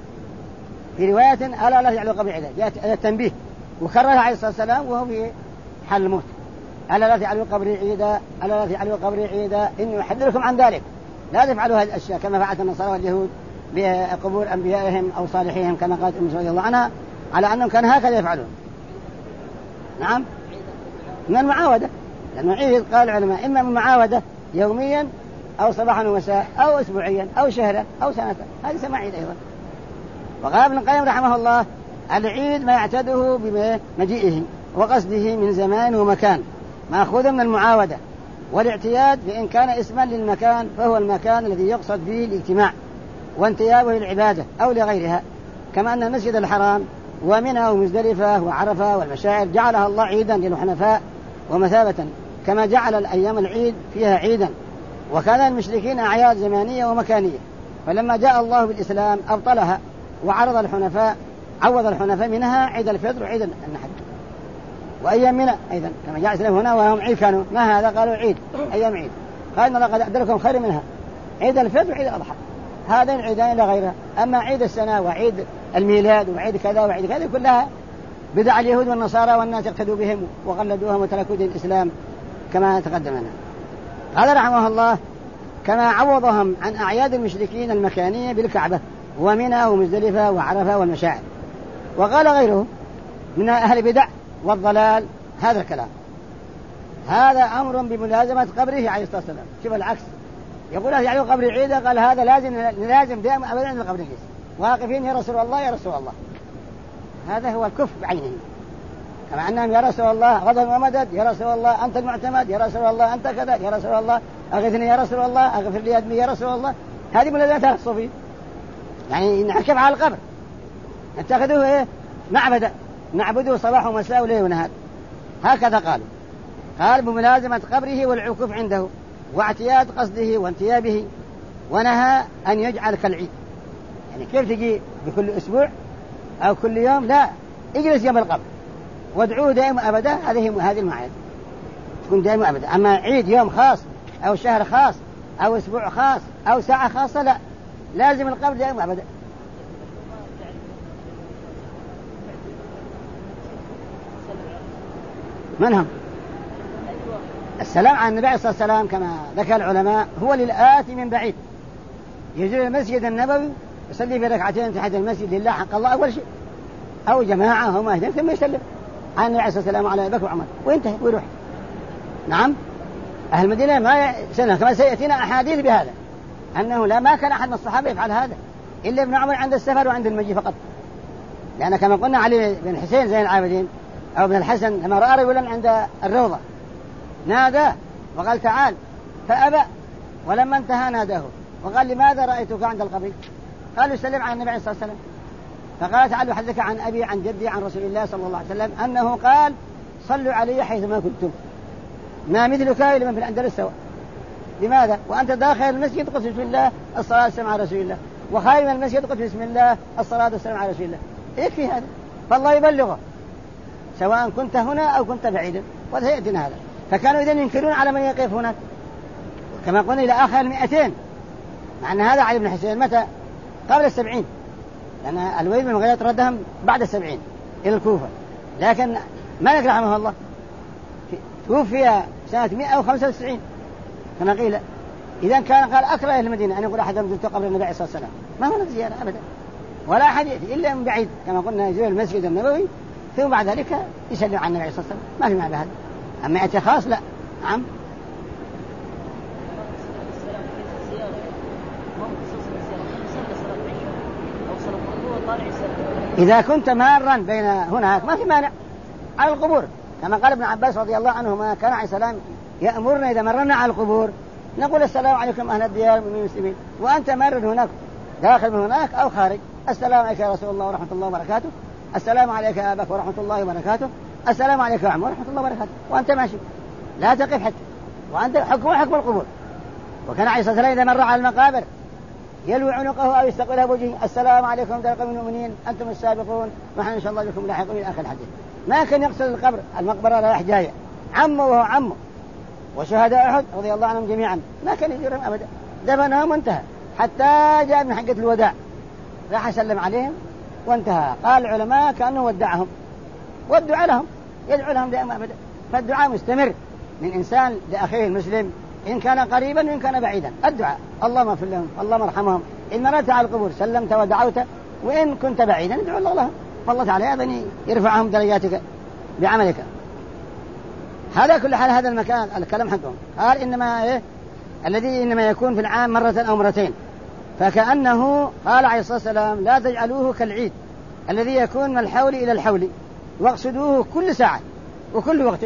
في رواية ألا لا تجعلوا قبري عيدا، جاءت التنبيه وكررها عليه الصلاة والسلام وهو في حال الموت. ألا لا تجعلوا قبري عيدا، ألا لا تجعلوا قبري عيدا، إني أحذركم عن ذلك. لا تفعلوا هذه الأشياء كما فعلت النصارى واليهود بقبور أنبيائهم أو صالحيهم كما قالت أم رضي الله عنها، على أنهم كانوا هكذا يفعلون. نعم، من المعاودة، لأنه عيد قال العلماء إما من معاودة يوميا أو صباحا ومساء أو أسبوعيا أو شهرا أو سنة، هذه سماع عيد أيضا. وقال ابن القيم رحمه الله العيد ما يعتده بمجيئه وقصده من زمان ومكان مأخوذ من المعاودة، والاعتياد فإن كان اسما للمكان فهو المكان الذي يقصد به الاجتماع وانتيابه للعبادة أو لغيرها، كما أن المسجد الحرام ومنى ومزدلفة وعرفة والمشاعر جعلها الله عيدا للحنفاء ومثابة، كما جعل الأيام العيد فيها عيدا. وكان المشركين أعياد زمانية ومكانية، فلما جاء الله بالإسلام أبطلها وعرض الحنفاء، عوض الحنفاء منها عيد الفطر وعيد النحر وأيام منى أيضا، كما جاء الإسلام هنا وهم عيد كانوا ما هذا قالوا عيد أيام عيد، قال إن الله قد أعد خير منها عيد الفطر وعيد الأضحى، هذين العيدين لا غيرها. أما عيد السنة وعيد الميلاد وعيد كذا وعيد كذا كلها بدع اليهود والنصارى، والناس اقتدوا بهم وقلدوهم وتركوا دين الإسلام كما تقدم لنا. قال رحمه الله كما عوضهم عن أعياد المشركين المكانية بالكعبة ومنى ومزدلفة وعرفة والمشاعر. وقال غيره من أهل البدع والضلال هذا الكلام، هذا أمر بملازمة قبره عليه الصلاة والسلام. شوف العكس، يقول يعني قبر عيدة، قال هذا لازم دائما أبدا عند القبر واقفين يا رسول الله يا رسول الله. هذا هو الكفر بعينه، كما أنهم يا رسول الله غضب ومدد، يا رسول الله أنت المعتمد، يا رسول الله أنت كذا، يا رسول الله أغثني يا رسول الله، أغفر لي أدمي يا رسول الله. هذه ملازمتها الصوفية، يعني نعكف على القبر، اتخذوه إيه معبدا نعبده صباح ومساء وليل ونهار، هكذا قالوا. قال بملازمة قبره والعكوف عنده واعتياد قصده وانتيابه، ونهى أن يجعل كالعيد. يعني كيف تجي بكل أسبوع أو كل يوم؟ لا، اجلس يوم القبر وادعوه دائما أبدا، هذه المعاد تكون دائما أبدا. أما عيد يوم خاص أو شهر خاص أو أسبوع خاص أو ساعة خاصة لا، لازم القبر دائما أبدا. من هم؟ السلام على النبي صلى الله عليه وسلم كما ذكر العلماء هو للآتي من بعيد، يجري المسجد النبوي يصلي في ركعتين تحت المسجد لله حق الله أول شيء، أو جماعة هم أهدين، ثم يسلم على النبي صلى الله عليه وسلم وعلى أبي بكر وعمر وينتهي ويروح. نعم، أهل المدينة ما يسلم، كما سيأتينا أحاديث بهذا أنه ما كان أحد من الصحابة يفعل هذا إلا ابن عمر عند السفر وعند المجيء فقط، لأن كما قلنا علي بن حسين زين العابدين أو ابن الحسن لما رأى رجلا عند الروضة نادى وقال تعال فأبى، ولما انتهى ناداه وقال لماذا رأيتك عند القبر؟ قال يسلم على النبي صلى الله عليه وسلم، فقال تعال أحدثك عن أبي عن جدي عن رسول الله صلى الله عليه وسلم أنه قال صلوا علي حيثما كنتم ما مثلك إلا من في الأندلس سواء. لماذا؟ وأنت داخل المسجد قلت بسم الله الصلاة والسلام على رسول الله، وخارج من المسجد قلت بسم الله الصلاة والسلام على رسول الله، يكفي هذا، فالله يبلغه سواء كنت هنا أو كنت بعيدا، وسيأتينا هذا. فكانوا إذن ينكرون على من يقف هناك، كما قلنا إلى آخر 200، مع أن هذا علي بن حسين متى؟ قبل 70، لأن الوليد بن المغيرة ردهم بعد 70 إلى الكوفة، لكن مالك رحمه الله توفي سنة 195 كما قيل. إذا كان قال أكره أهل المدينة أن يقول أحد زرت قبر النبي صلى الله عليه وسلم، ما هو زيارة أبدا ولا أحد يأتي إلا من بعيد، كما قلنا يزور المسجد النبوي ثم بعد ذلك يسلم على النبي صلى الله عليه وسلم، ما في معنى هذا. أما يأتي خاص لا. نعم إذا كنت مارا بين هناك ما في مانع على القبور، كما قال ابن عباس رضي الله عنهما كان عليه السلام يأمرنا إذا مررنا على القبور نقول السلام عليكم أهل الديار من المسلمين، وأنت مار هناك داخل من هناك أو خارج، السلام عليك يا رسول الله ورحمة الله وبركاته، السلام عليك يا أباك ورحمة الله وبركاته، السلام عليك يا عم ورحمة الله وبركاته، وأنت ماشي لا تقف حتى، وأنت حكم القبور. وكان عليه الصلاة والسلام إذا مر على المقابر يلوي عنقه أو يستقبلها بوجهه، السلام عليكم دار قوم المؤمنين أنتم السابقون ونحن إن شاء الله بكم لاحقون إلى آخر الحديث. ما كان يقصد القبر المقبرة رايح جاية، عمه وهو عمه، وشهداء أحد رضي الله عنهم جميعا ما كان يجرهم أبدا، دفنهم وانتهى، حتى جاء من حقة الوداع راح يسلم عليهم وانتهى. قال العلماء كأنه ودعهم، والدعاء لهم يدعو لهم دائما أبدا، فالدعاء مستمر من إنسان لأخيه المسلم إن كان قريبا وإن كان بعيدا، الدعاء اللهم اغفر لهم اللهم ارحمهم، إن مرت على القبور سلمت ودعوت، وإن كنت بعيدا ادعو الله لهم، فالله تعالى أيضا يرفعهم درجاتك بعملك. هذا كل حال هذا المكان الكلام حقهم. قال إنما الذي إنما يكون في العام مرة أو مرتين، فكأنه قال عليه الصلاة والسلام لا تجعلوه كالعيد الذي يكون من الحول إلى الحول، واقصدوه كل ساعة وكل وقت.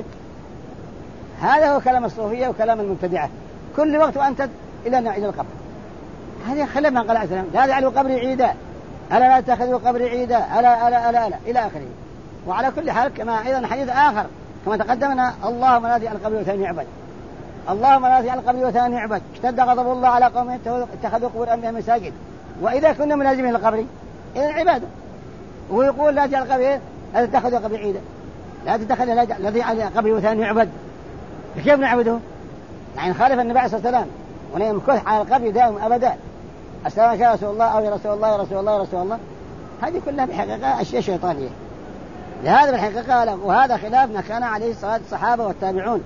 هذا هو كلام الصوفية وكلام المبتدعة، كل وقت وأنت إلى القبر. هذا خلاف ما قال عليه السلام لا تجعلوا قبري عيدا، ألا لا تأخذوا قبري عيدا، ألا إلى آخره. وعلى كل حال كما أيضا حديث آخر كما تقدمنا اللهم لا تجعل القبر وثاني يعبد، اللهم لا تجعل القبر وثاني يعبد، اشتد غضب الله على قوم اتخذوا قبور أنبياء مساجد، وإذا كنا ملازمين للقبر إذا العبادة. ويقول لا تجعل القبر لا تتخذوا قبر عيدا، لا تتخذ لا تجعل القبر وثاني يعبد. كيف نعبده؟ يعني خالف النبي صلى الله عليه وسلم ونمكث على القبر دائما أبدا، السلام عليك يا رسول الله أو يا رسول الله يا رسول الله يا رسول الله، هذه كلها بحقيقة أشياء شيطانية. لهذا بالحقيقة وهذا خلاف ما كان عليه الصحابة والتابعون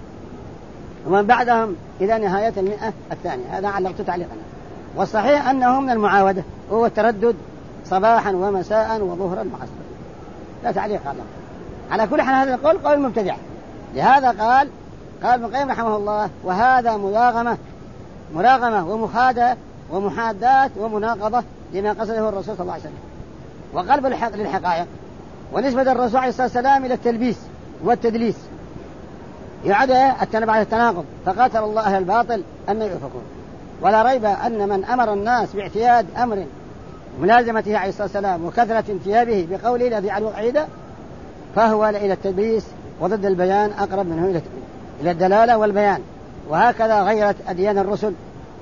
ومن بعدهم إلى نهاية المئة الثانية. هذا علقت تعليقنا. والصحيح أنه من المعاودة وهو التردد صباحا ومساء وظهرا وعصرا، لا تعليق على كل حال. هذا القول قول مبتدع. لهذا قال ابن القيم رحمه الله وهذا مراغمة ومخادة ومحادات ومناقضة لما قصده الرسول صلى الله عليه وسلم، وقلب الحق للحقائق، ونسبة الرسول عليه الصلاة والسلام إلى التلبيس والتدليس يعد على التناقض، فقاتل الله أهل الباطل أن يؤفكون. ولا ريب أن من أمر الناس باعتياد أمر ملازمته عليه الصلاة والسلام وكثرة انتيابه بقوله الذي على عيدا فهو إلى التلبيس، وضد البيان أقرب منه إلى الدلالة والبيان. وهكذا غيرت أديان الرسل،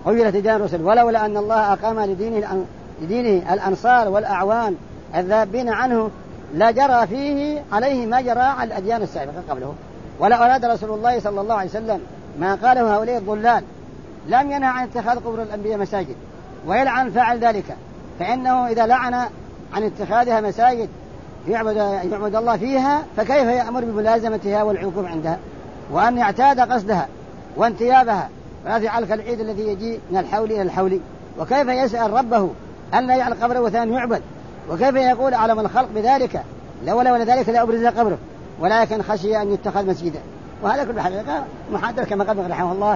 ولولا أن الله أقام لدينه الأنصار والأعوان الذابين عنه لجرى فيه عليه ما جرى على الأديان السابقة قبله. ولا أراد رسول الله صلى الله عليه وسلم ما قاله هؤلاء الضلال لم ينهى عن اتخاذ قبور الأنبياء مساجد ويلعن فاعل ذلك، فإنه إذا لعن عن اتخاذها مساجد يعبد الله فيها فكيف يأمر بملازمتها والعقوب عندها وأن يعتاد قصدها وانتيابها، ولا يجعل كالعيد الذي يجي من الحول إلى الحول. وكيف يسأل ربه أن لا يجعل قبره وثان يعبد، وكيف يقول أعلم الخلق بذلك لولا ذلك لا أبرز قبره ولكن خشي أن يتخذ مسجدا. وهذا كل حقيقة محادثة كما قال رحمه الله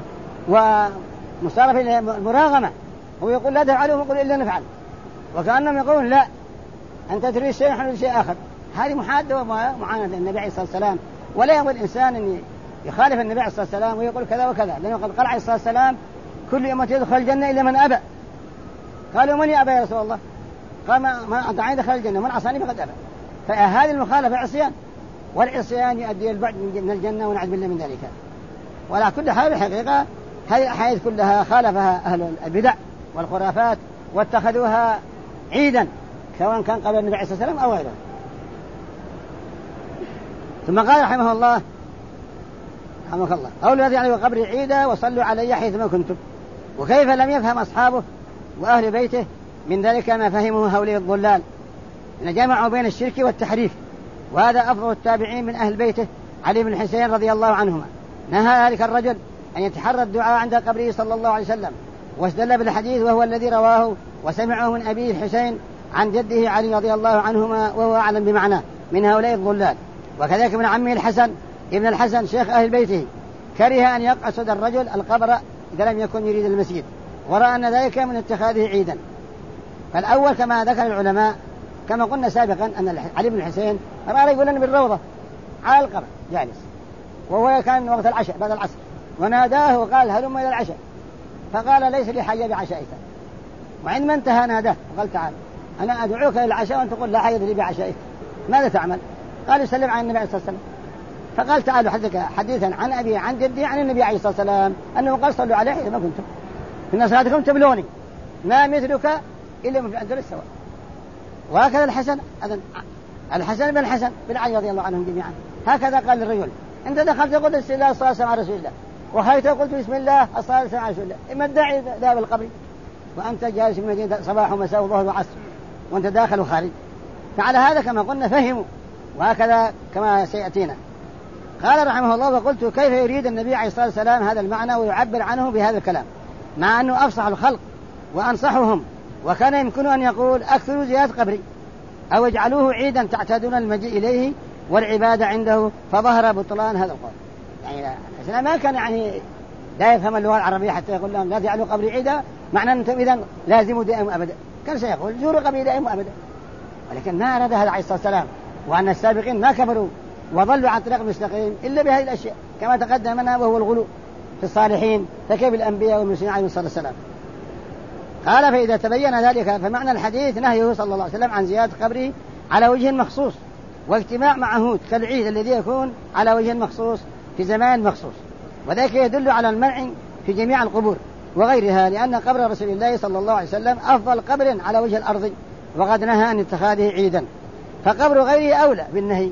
ومصارف المراغمة. هو يقول لا تفعلوا ويقول إلا نفعل، وكأنهم يقولون لا أنت تريد شيء نحن نريد شيء آخر. هذه محادة ومعاندة النبي عليه الصلاة والسلام. ولا يقول الإنسان أن يخالف النبي عليه الصلاة والسلام ويقول كذا وكذا، لأنه قال عليه الصلاة والسلام كل أمة يدخل الجنة إلا من أبى. قالوا من يأبى يا رسول الله؟ قال ما أنت عين دخل الجنة من عصاني فقد أبى. فهذه المخالفة عصيان، والعصيان يؤدي البعد من الجنة ونعوذ بالله من ذلك. ولا كل حال الحقيقة هذه الأحاديث كلها خالفها أهل البدع والخرافات واتخذوها عيدا سواء كان قبل النبي عليه الصلاة والسلام أو غيره. ثم قال رحمه الله رحمك الله قول الذي عليه قبري عيدا وصلوا علي حيثما كنتم. وكيف لم يفهم أصحابه وأهل بيته من ذلك ما فهمه هؤلاء الضلال إن جمعوا بين الشرك والتحريف. وهذا أفضل التابعين من أهل بيته علي بن الحسين رضي الله عنهما نهى ذلك الرجل أن يتحرى الدعاء عند قبره صلى الله عليه وسلم، واستدل بالحديث وهو الذي رواه وسمعه من أبي الحسين عن جده علي رضي الله عنهما وهو أعلم بمعناه من هؤلاء الضلال. وكذلك من عمه الحسن ابن الحسن شيخ أهل بيته كره أن يقصد الرجل القبر إذا لم يكن يريد المسجد، ورأى أن ذلك من اتخاذه عيدا. فالأول كما ذكر العلماء كما قلنا سابقا أن علي بن الحسين رأى رجلا بالروضة على القبر جالس، وهو كان وقت العشاء بعد العصر، وناداه وقال هلم إلى العشاء، فقال ليس لي حاجة بعشائك. وعندما انتهى ناداه وقال تعال أنا أدعوك إلى العشاء وأنت تقول لا حاجة لي بعشائك، ماذا تعمل؟ قال يسلم على النبي عليه الصلاة والسلام. فقال تعالوا حدثك حديثا عن أبي عن جدي عن النبي عليه الصلاة والسلام أنه قال صلوا عليه إذا ما كنتم إن صلاتكم تبلوني ما مثلك إلا من في الأندلس سواء. وهكذا الحسن بن الحسن بن علي رضي الله عنهم جميعا هكذا قال للرجل أنت دخلت قلت بسم الله الصلاة والسلام على رسول الله، وخرجت قلت بسم الله الصلاة والسلام على رسول الله، إما الداعي ذهب القبر وأنت جالس في المدينة صباح ومساء وظهر وعصر وأنت داخل وخارج. فعلى هذا كما قلنا فهموا، وهكذا كما سيأتينا. قال رحمه الله وقلت كيف يريد النبي عليه الصلاة والسلام هذا المعنى ويعبر عنه بهذا الكلام مع أنه أفصح الخلق وأنصحهم، وكان يمكن أن يقول أكثروا زيارة قبري أو اجعلوه عيدا تعتادون المجيء إليه والعبادة عنده، فظهر بطلان هذا القول. يعني الإسلام ما كان يعني لا يفهم اللغة العربية حتى يقول لهم لا تجعلوا قبري عيدا معنى أنتم إذن لازموا دائما أبدا، كان سيقول زوروا قبري دائما أبدا، ولكن ما أراد هذا عليه الصلاة والسلام، وأن السابقين ما كبروا وظلوا عن طريق المستقيم إلا بهذه الأشياء كما تقدم منها وهو الغلو في الصالحين، فكيف الأنبياء والمرسلين عليهم الصلاة والسلام. قال فإذا تبين ذلك فمعنى الحديث نهيه صلى الله عليه وسلم عن زيارة قبره على وجه مخصوص واجتماع معهود كالعيد الذي يكون على وجه مخصوص في زمان مخصوص، وذلك يدل على المنع في جميع القبور وغيرها، لأن قبر رسول الله صلى الله عليه وسلم أفضل قبر على وجه الأرض وقد نهى عن اتخاذه عيدا، فقبر غيره أولى بالنهي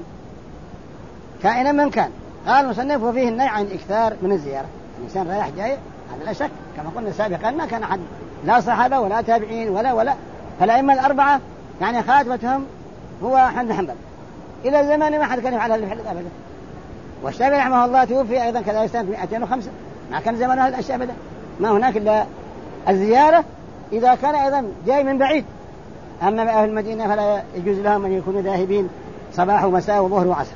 كائنا من كان. قال المصنف وفيه النهي عن الإكثار من الزيارة، الإنسان رايح جاي هذا لا شك كما قلنا سابقا ما كان أحد لا صحابة ولا تابعين ولا فالأئمة الأربعة يعني خاتمتهم هو أحمد بن حنبل إلى زمان ما حد كان يفعل هذا الفعل أبدا. والشافعي رحمه الله توفي أيضا كذا سنة 205 ما كان زمان هذا الأشياء أبدا، ما هناك إلا الزيارة إذا كان أيضا جاي من بعيد، أما أهل المدينة فلا يجوز لهم أن يكونوا ذاهبين صباح ومساء وظهر وعصر.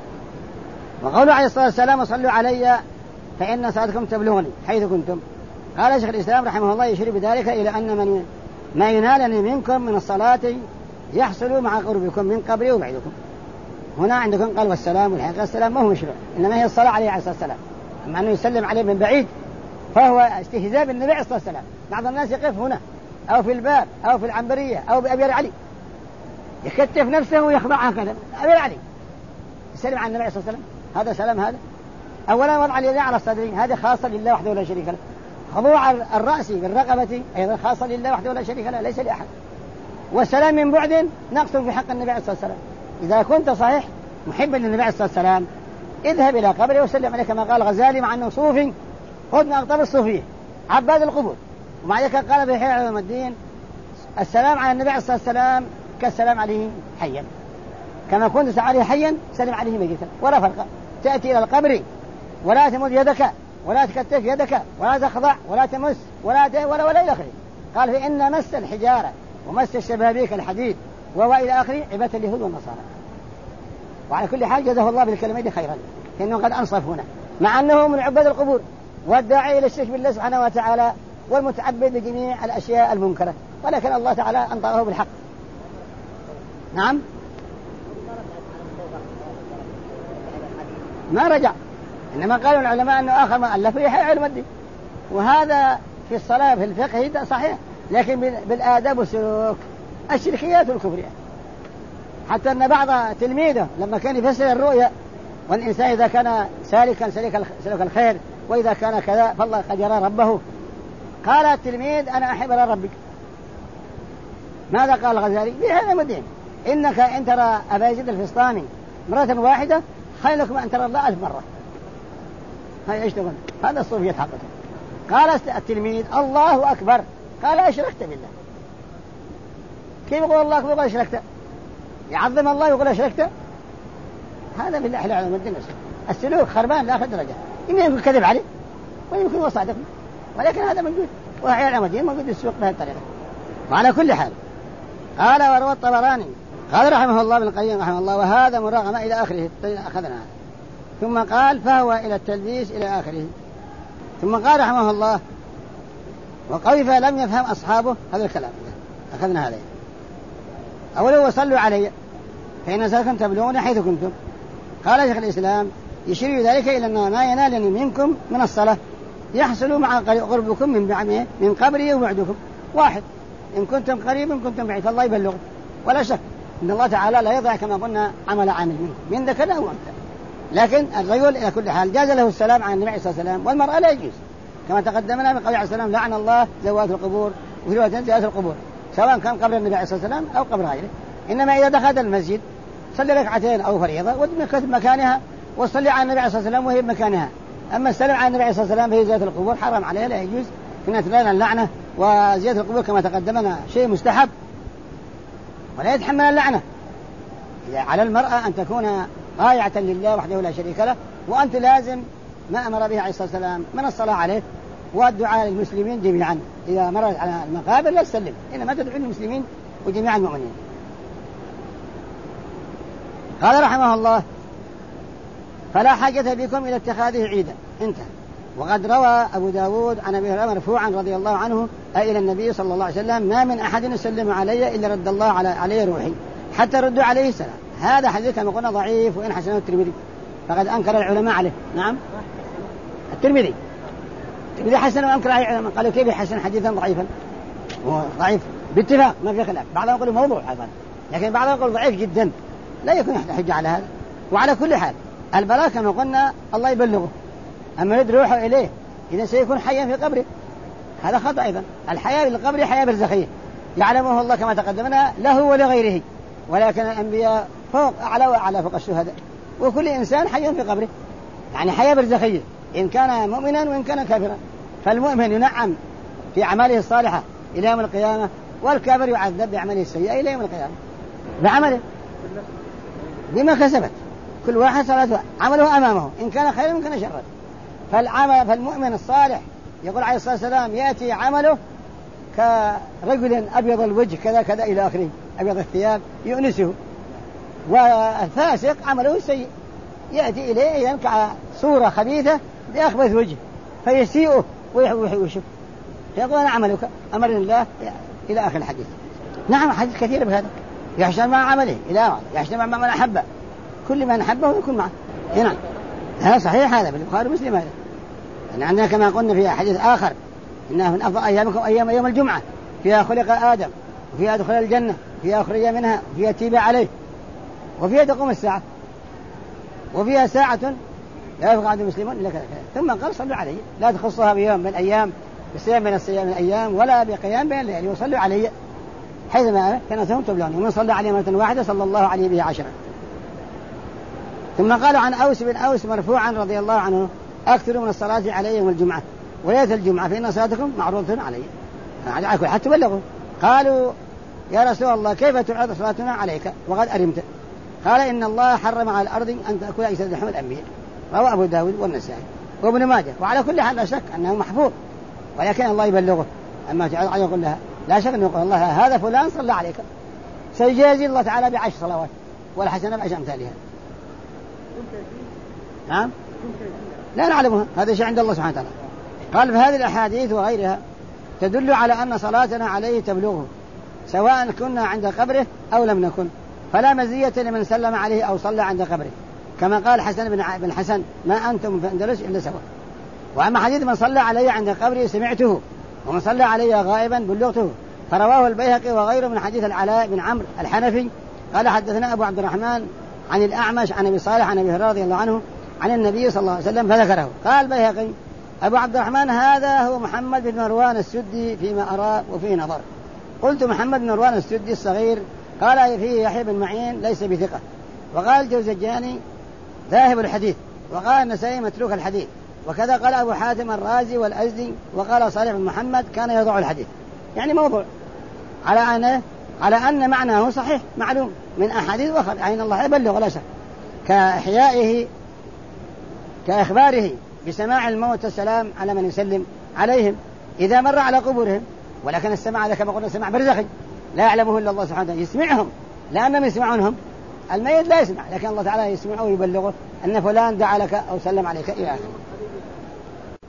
وقوله عليه الصلاة والسلام وصلوا علي فإن صلاتكم تبلغني حيث كنتم. قال شيخ الإسلام رحمه الله يشير بذلك إلى أن ما ينالني منكم من الصلاة يحصل مع قربكم من قبري وبعدكم. هنا عندكم قال والسلام، والحقيقة السلام ما هو مشروع إنما هي الصلاة عليه الصلاة والسلام، أما أنه يسلم عليه من بعيد فهو استهزاء بالنبي عليه الصلاة والسلام. بعض الناس يقف هنا أو في الباب أو في العنبرية أو بأبيار علي يكتف نفسه ويخضع هكذا أبيار علي يسلم على النبي عليه الصلاة والسلام، هذا سلام؟ هذا أولا وضع اليدين على الصدر هذا خاصة لله وحده لا شريك له، خضوع الرأس بالرقبة أيضا خاصة لله وحده لا شريك له ليس لأحد، والسلام من بعد نقص في حق النبي عليه الصلاة والسلام. إذا كنت صحيح محبا للنبي عليه الصلاة والسلام اذهب إلى قبره وسلم عليه كما قال الغزالي مع أنه صوفي خذ من أقطاب الصوفية عباد القبور، ومع ذلك قال في حياة علوم الدين السلام على النبي عليه الصلاة والسلام كالسلام عليه حيا، كما كنت تسلم عليه حيا سلم عليه ميتا ولا فرق. تأتي إلى القبر ولا تمد يدك ولا تكتف يدك ولا تخضع ولا تمس ولا إلى آخره. قال فإن مس الحجارة ومس الشبابيك الحديد إلى آخره عبادة اليهود والنصارى. وعلى كل حال جزاه الله بالكلمين خيرا لأنه قد أنصف هنا مع أنه من عباد القبور والداعي إلى الشرك بالله سبحانه وتعالى والمتعبد بجميع الأشياء المنكرة، ولكن الله تعالى أنطقه بالحق. نعم ما رجع، إنما قالوا العلماء أنه آخر ما ألف يحيى علم الدين، وهذا في الصلاة في الفقه صحيح، لكن بالآداب والسلوك الشركيات والكفريات. حتى أن بعض تلميذه لما كان يفسر الرؤيا والإنسان إذا كان سالكا سلك الخير وإذا كان كذا فالله قد يرى ربه، قال التلميذ أنا أحب أرى ربك. ماذا قال الغزالي؟ بهذا مدين إنك إن ترى أبا يزيد الفسطامي مرة واحدة خير لكم أن ترى الله 1000 مرة. هاي إيش تقول؟ هذا الصوفية حقته. قال التلميذ الله أكبر، قال أشركت بالله. كيف يقول الله أكبر يقول أشركت؟ يعظم الله يقول أشركت؟ هذا بالله أحلى على مدين السلوك خربان لا أخذ درجة، إما يكون كذب عليه ويمكن هو صادق، ولكن هذا موجود وهي على مدين موجود السوق بهذه الطريقة. وعلى كل حال قال وروى الطبراني قال رحمه الله ابن القيم رحمه الله وهذا مراغمة إلى آخره أخذنا. ثم قال فهو إلى التلبيس إلى آخره. ثم قال رحمه الله وقال فلم يفهم أصحابه هذا الكلام أخذنا هذا. أولا وصلوا علي فإن صلاتكم تبلغون حيث كنتم. قال شيخ الإسلام يشير ذلك إلى أن ما ينالني منكم من الصلاة يحصل مع قربكم من قبري وبعدكم واحد، إن كنتم قريب إن كنتم بعيد الله يبلغ. ولا شك إن الله تعالى لا يضع كما قلنا عمل عامل منكم من ذكر أو أنثى، لكن الرجل إلى كل حال جاز له السلام عن النبي صلى الله عليه وسلم، والمرأة لا يجوز كما تقدمنا من قول عليه السلام لعن الله ذوات القبور، وفي رواية زوات القبور سواء كان قبر النبي صلى الله عليه وسلم أو قبر غيره. إنما إذا دخل المسجد صلي ركعتين أو فريضة وادمكت مكانها وصلي على النبي صلى الله عليه وسلم وهي بمكانها. أما السلام على النبي صلى الله عليه وسلم فهي زيارة القبور حرام عليها لا يجوز، كنا تلانا اللعنة، وزيارة القبور كما تقدمنا شيء مستحب ولا يتحمل اللعنة. على المرأة أن تكون طايعة لله وحده لا شريك له، وأنت لازم ما أمر به عليه الصلاة والسلام من الصلاة عليه والدعاء للمسلمين جميعا. إذا مرت على المقابر لا تسلم، إنما تدعو للمسلمين وجميع المؤمنين. قال رحمه الله فلا حاجة بكم إلى اتخاذه عيدا انتهى. وقد روى أبو داود عن أبي هريرة مرفوعا رضي الله عنه أي إلى النبي صلى الله عليه وسلم ما من أحد يسلم علي إلا رد الله عليه روحي حتى ردوا عليه السلام. هذا حديث كما قلنا ضعيف وإن حسنه الترمذي، فقد أنكر العلماء عليه. نعم الترمذي حسن وأنكر عليه العلماء، قالوا كيف يحسن حديثا ضعيفا؟ ضعيف باتفاق ما في خلاف، بعضهم يقول موضوع هذا، لكن بعضهم يقول ضعيف جدا لا يكون حجة على هذا. وعلى كل حال البلاغ كما قلنا الله يبلغه، أما يرد روحه إليه إذا سيكون حيا في قبره هذا خطأ. أيضا الحياة بالقبر حياة برزخية يعلمه الله كما تقدمنا له ولغيره، ولكن الأنبياء فوق أعلى وأعلى فوق الشهداء، وكل إنسان حي في قبره، يعني حياة برزخية إن كان مؤمنا وإن كان كافرا. فالمؤمن ينعم في أعماله الصالحة إلى يوم القيامة، والكافر يعذب بعمله السيئة إلى يوم القيامة بعمله بما كسبت، كل واحد صلاته عمله أمامه إن كان خيرا وإن كان شرا. فالمؤمن الصالح يقول عليه الصلاة والسلام يأتي عمله كرجل أبيض الوجه كذا كذا إلى آخره، أبيض الثياب يؤنسه. والفاسق عمله سيء يأتي إليه كصورة خبيثة بأخبث وجه فيسيئه ويشوف يقول أنا عملك أمرني الله إلى آخر الحديث. نعم حديث كثير بهذا يحشر مع عمله إلى يحشر مع من أحبه، كل من أحبه يكون معه. نعم هذا صحيح، هذا بالبخاري ومسلم. هذا يعني عندنا كما قلنا في حديث آخر إنها من أفضل أيامكم أيام يوم الجمعة فيها خلق آدم وفيها دخل الجنة وفيها أخرج منها وفيها تيب عليه وفيها تقوم الساعة وفيها ساعة لا يفقه عند المسلمون إلا كذا. ثم قال صلوا علي، لا تخصها بيوم من الأيام بصيام من الصيام من الأيام ولا بقيام بين الليالي، وصلوا علي حيثما كانتهم تبلغني، ومن صلى عليه مرة واحدة صلى الله عليه به 10. ثم قال عن أوس بن أوس مرفوعا رضي الله عنه أكثروا من الصلاة علي يوم الجمعة وليلة الجمعة فإن صلاتكم معروضة علي حتى تبلغوا. قالوا يا رسول الله كيف تعرض صلاتنا عليك وقد أرمت؟ قال إن الله حرم على الأرض أن تأكل أجساد لحم الأنبياء. رواه أبو داود والنسائي وابن ماجه. وعلى كل حال لا شك أنه محفوظ، ولكن الله يبلغه. أما تعالى يقول لها لا شك أن يقول الله هذا فلان صلى عليك سيجازي الله تعالى ب10 صلوات والحسنة ب10 أمثالها. نعم لا نعلمها، هذا شيء عند الله سبحانه وتعالى. قال فهذه الأحاديث وغيرها تدل على أن صلاتنا عليه تبلغه سواء كنا عند قبره أو لم نكن، فلا مزية لمن سلم عليه أو صلى عند قبره، كما قال حسن بن حسن ما أنتم في أندلس إلا سوا. وأما حديث من صلى علي عند قبره سمعته ومن صلى علي غائبا بلغته، فرواه البيهقي وغيره من حديث العلاء بن عمرو الحنفي قال حدثنا أبو عبد الرحمن عن الأعمش عن أبي صالح عن أبي هريرة رضي الله عنه عن النبي صلى الله عليه وسلم فذكره. قال البيهقي أبو عبد الرحمن هذا هو محمد بن مروان السدي فيما أرى وفيه نظر. قلت محمد بن مروان السدي الصغير، قال فيه يحيى بن معين ليس بثقة، وقال الجوزجاني ذاهب الحديث، وقال النسائي متروك الحديث، وكذا قال أبو حاتم الرازي والأزدي، وقال صالح بن محمد كان يضع الحديث، يعني موضوع على أن معناه صحيح معلوم من أحاديث أخرى، يعني الله يبلغ لا شك كإحيائه كإخباره بسماع الموت السلام على من يسلم عليهم إذا مر على قبورهم. ولكن السماع هذا كما قلنا سماع برزخي لا يعلمه إلا الله سبحانه وتعالى، يسمعهم لأنهم يسمعونهم، الميت لا يسمع، لكن الله تعالى يسمعه ويبلغه أن فلان دعا لك أو سلم عليك إلى آخره.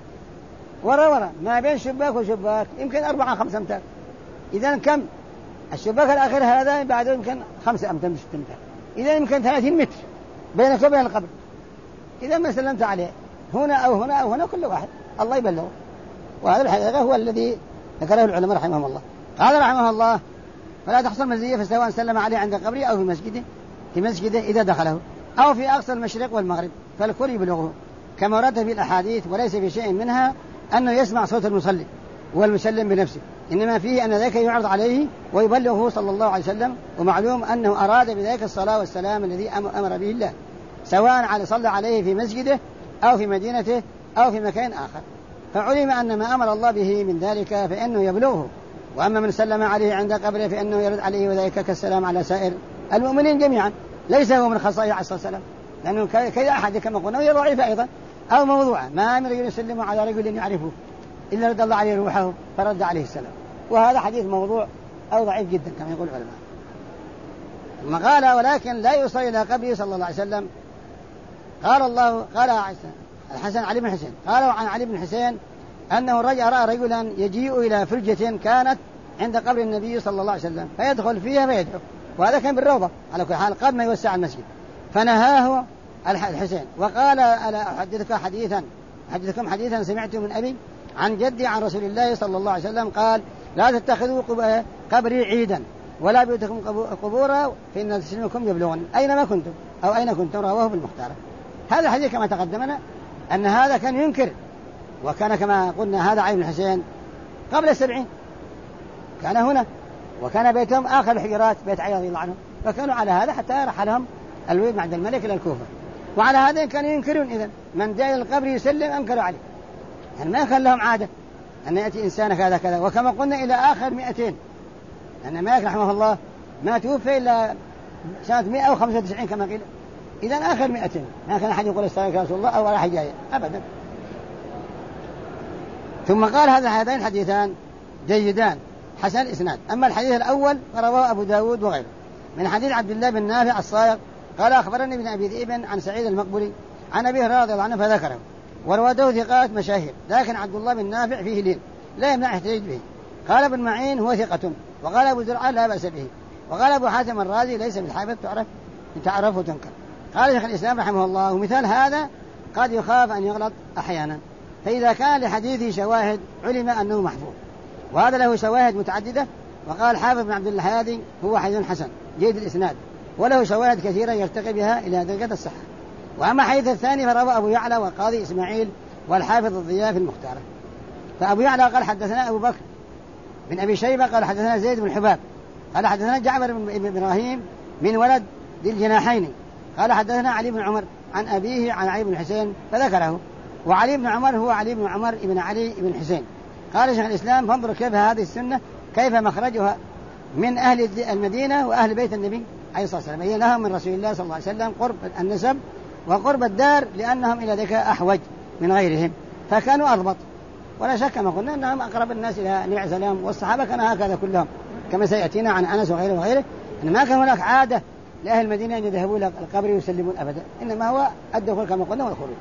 ورا ما بين شباك وشباك يمكن 4-5 أمتار، إذن كم الشباك الأخير هذا بعده يمكن 5 أمتار مش 6 أمتار، إذا يمكن 30 متر بينك وبين القبر. إذا ما سلمت عليه هنا أو هنا أو هنا كل واحد الله يبلغه. وهذا الحقيقة هو الذي ذكره العلماء رحمهم الله. قال رحمه الله: فلا تحصل مزية فسواء سلم عليه عند قبره أو في مسجده إذا دخله، أو في أقصى المشرق والمغرب، فالكل يبلغه كما ورد في الأحاديث، وليس في شيء منها أنه يسمع صوت المصلي والمسلم بنفسه، إنما فيه أن ذلك يعرض عليه ويبلغه صلى الله عليه وسلم. ومعلوم أنه أراد بذلك الصلاة والسلام الذي أمر به الله، سواء صلى عليه في مسجده أو في مدينته أو في مكان آخر، فعلم أن ما أمر الله به من ذلك فإنه يبلغه. وأما من سلم عليه عند قبره فإنه يرد عليه، وذلك كالسلام على سائر المؤمنين جميعا، ليس هو من خصائص عليه السلام، لأنه كي أحد كما قلنا وهي ضعيفة أيضا أو موضوعة، ما من رجل يسلم على رجل يعرفه إلا رد الله عليه روحه فرد عليه السلام، وهذا حديث موضوع أو ضعيف جدا كما يقول العلماء. ثم قال: ولكن لا يصلي إلى قبره صلى الله عليه وسلم. قال الحسن علي بن حسين قالوا عن علي بن حسين أنه رأى رجلا يجيء إلى فرجة كانت عند قبر النبي صلى الله عليه وسلم فيدخل فيها فيدعو، وهذا كان بالروضة على كل حال قبل ما يوسع المسجد، فنهاه الحسين وقال: ألا أحدثكم حديثا سمعته من أبي عن جدي عن رسول الله صلى الله عليه وسلم قال: لا تتخذوا قبري عيدا ولا بيوتكم قبورا فإن تسلمكم يبلغون أينما كنتم أو أين كنتم. رواه بالمختار. هذا الحديث كما تقدمنا أن هذا كان ينكر، وكان كما قلنا هذا علي بن الحسين قبل 70 كان هنا، وكان بيتهم آخر الحجرات بيت علي رضي الله عنه، فكانوا على هذا حتى رحلهم الوليد بن عبد الملك إلى الكوفة، وعلى هذا كانوا ينكرون. إذن من جاء إلى القبر يسلم أنكروا عليه، يعني ما كان لهم عادة أن يأتي إنسان كذا كذا. وكما قلنا إلى آخر 200، لأن مالك رحمه الله ما توفي إلا سنة 195 كما قيل، إذن آخر 200 ما كان أحد يقول السلام عليكم رسول الله أو راح جاي أبدا. ثم قال: هذين الحديثان جيدان حسن الإسناد. أما الحديث الأول فرواه أبو داود وغيره من حديث عبد الله بن نافع الصائغ قال: أخبرني ابن أبي ذئب عن سعيد المقبري عن أبي هريرة رضي الله عنه فذكره، ورواته ثقات مشاهير، لكن عبد الله بن نافع فيه لين لا يمنع احتجاج به. قال ابن معين: هو ثقة. وقال أبو زرعة: لا بأس به. وقال أبو حاتم الرازي: ليس بالحافظ تعرف وتنكر. قال شيخ الإسلام رحمه الله: ومثال هذا قد يخاف أن يغلط أحيانا، فإذا كان لحديثه شواهد علم أنه محفوظ، وهذا له شواهد متعددة. وقال حافظ بن عبد الهادي: هو حديث حسن جيد الإسناد، وله شواهد كثيرة يرتقي بها إلى درجة الصحة. وأما حديث الثاني فروى أبو يعلى وقاضي إسماعيل والحافظ الضياء في المختارة. فأبو يعلى قال: حدثنا أبو بكر بن أبي شيبة قال: حدثنا زيد بن حباب قال: حدثنا جعفر بن إبراهيم من ولد ذي الجناحين قال: حدثنا علي بن عمر عن أبيه عن علي بن حسين فذكره. وعلي بن عمر هو علي بن عمر ابن علي بن حسين. قال شيخ الإسلام: فانظر كيف هذه السنة كيف مخرجها من أهل المدينة وأهل بيت النبي عليه الصلاة والسلام، هي لهم من رسول الله صلى الله عليه وسلم قرب النسب وقرب الدار، لأنهم إلى ذلك أحوج من غيرهم فكانوا أضبط. ولا شك ما قلنا أنهم أقرب الناس إلى النبي عليه السلام، والصحابة كانوا هكذا كلهم كما سيأتينا عن أنس وغيره أن ما كان هناك عادة لأهل المدينة أن يذهبوا إلى القبر ويسلمون أبدا، إنما هو الدخول كما قلنا والخروج.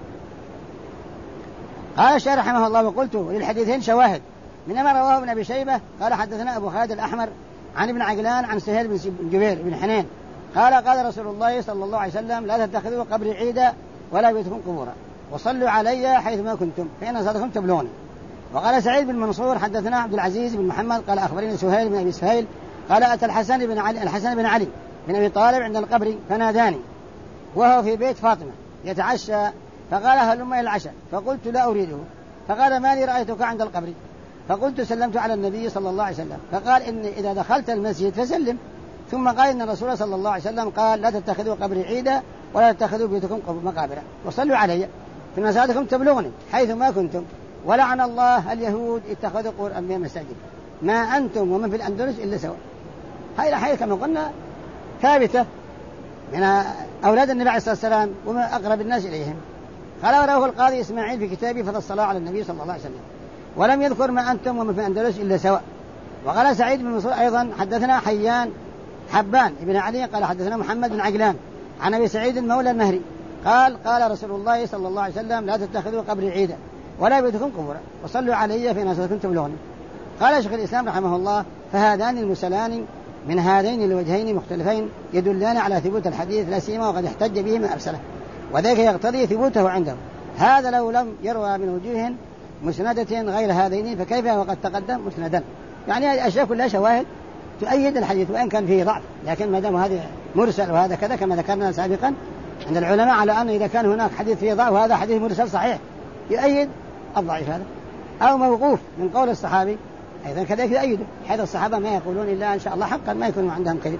قال الشيخ رحمه الله: وقلت للحديثين شواهد، منما رواه ابن أبي شيبة قال: حدثنا أبو خالد الأحمر عن ابن عجلان عن سهيل بن جبير بن حنين قال رسول الله صلى الله عليه وسلم: لا تتخذوا قبري عيدا ولا بيوتكم قبورا، وصلوا علي حيثما كنتم فإن صلاتكم تبلغني. وقال سعيد بن منصور: حدثنا عبد العزيز بن محمد قال: أخبرني سهيل بن أبي سهيل قال: أتى الحسن بن علي بن أبي طالب عند القبر فناداني وهو في بيت فاطمة يتعشى، فقال: هلم إلى العشاء، فقلت: لا أريده. فقال: ما لي رأيتك عند القبر؟ فقلت: سلمت على النبي صلى الله عليه وسلم. فقال: إن إذا دخلت المسجد فسلم. ثم قال: إن الرسول صلى الله عليه وسلم قال: لا تتخذوا قبري عيدا ولا تتخذوا بيوتكم مقابر، وصلوا علي في مساجدكم تبلغني حيث ما كنتم. ولعن الله اليهود اتخذوا قبور الأنبياء مساجد، ما أنتم ومن في الأندلس إلا سواء. هاي الحقيقة كما قلنا ثابتة من أولاد النبي عليه الصلاة والسلام ومن أقرب الناس إليهم. قال: ورواه القاضي إسماعيل في كتابه فضل الصلاة على النبي صلى الله عليه وسلم، ولم يذكر ما أنتم ومن في الأندلس إلا سواء. وقال سعيد بن منصور أيضا: حدثنا حبان ابن علي قال: حدثنا محمد بن عجلان عن أبي سعيد مولى النهري قال رسول الله صلى الله عليه وسلم: لا تتخذوا قبري عيدا ولا بيوتكم قبورا، وصلوا علي فإن صلاتكم تبلغني. قال شيخ الإسلام رحمه الله: فهذان المرسلان من هذين الوجهين مختلفين يدلان على ثبوت الحديث لا سيما وقد احتج به من أرسله، وذلك يقتضي ثبوته عندهم. هذا لو لم يروى من وجوه مسندة غير هذين فكيف وقد تقدم مسندا؟ يعني هذه الأشياء كلها شواهد تؤيد الحديث وإن كان فيه ضعف، لكن ما دام هذا مرسل وهذا كذا كما ذكرنا سابقا عند العلماء على أن إذا كان هناك حديث فيه ضعف وهذا حديث مرسل صحيح يؤيد الضعيف هذا، أو موقوف من قول الصحابي أيضا كذلك يؤيده، حيث الصحابة ما يقولون إلا إن شاء الله حقا ما يكون عندهم كذب.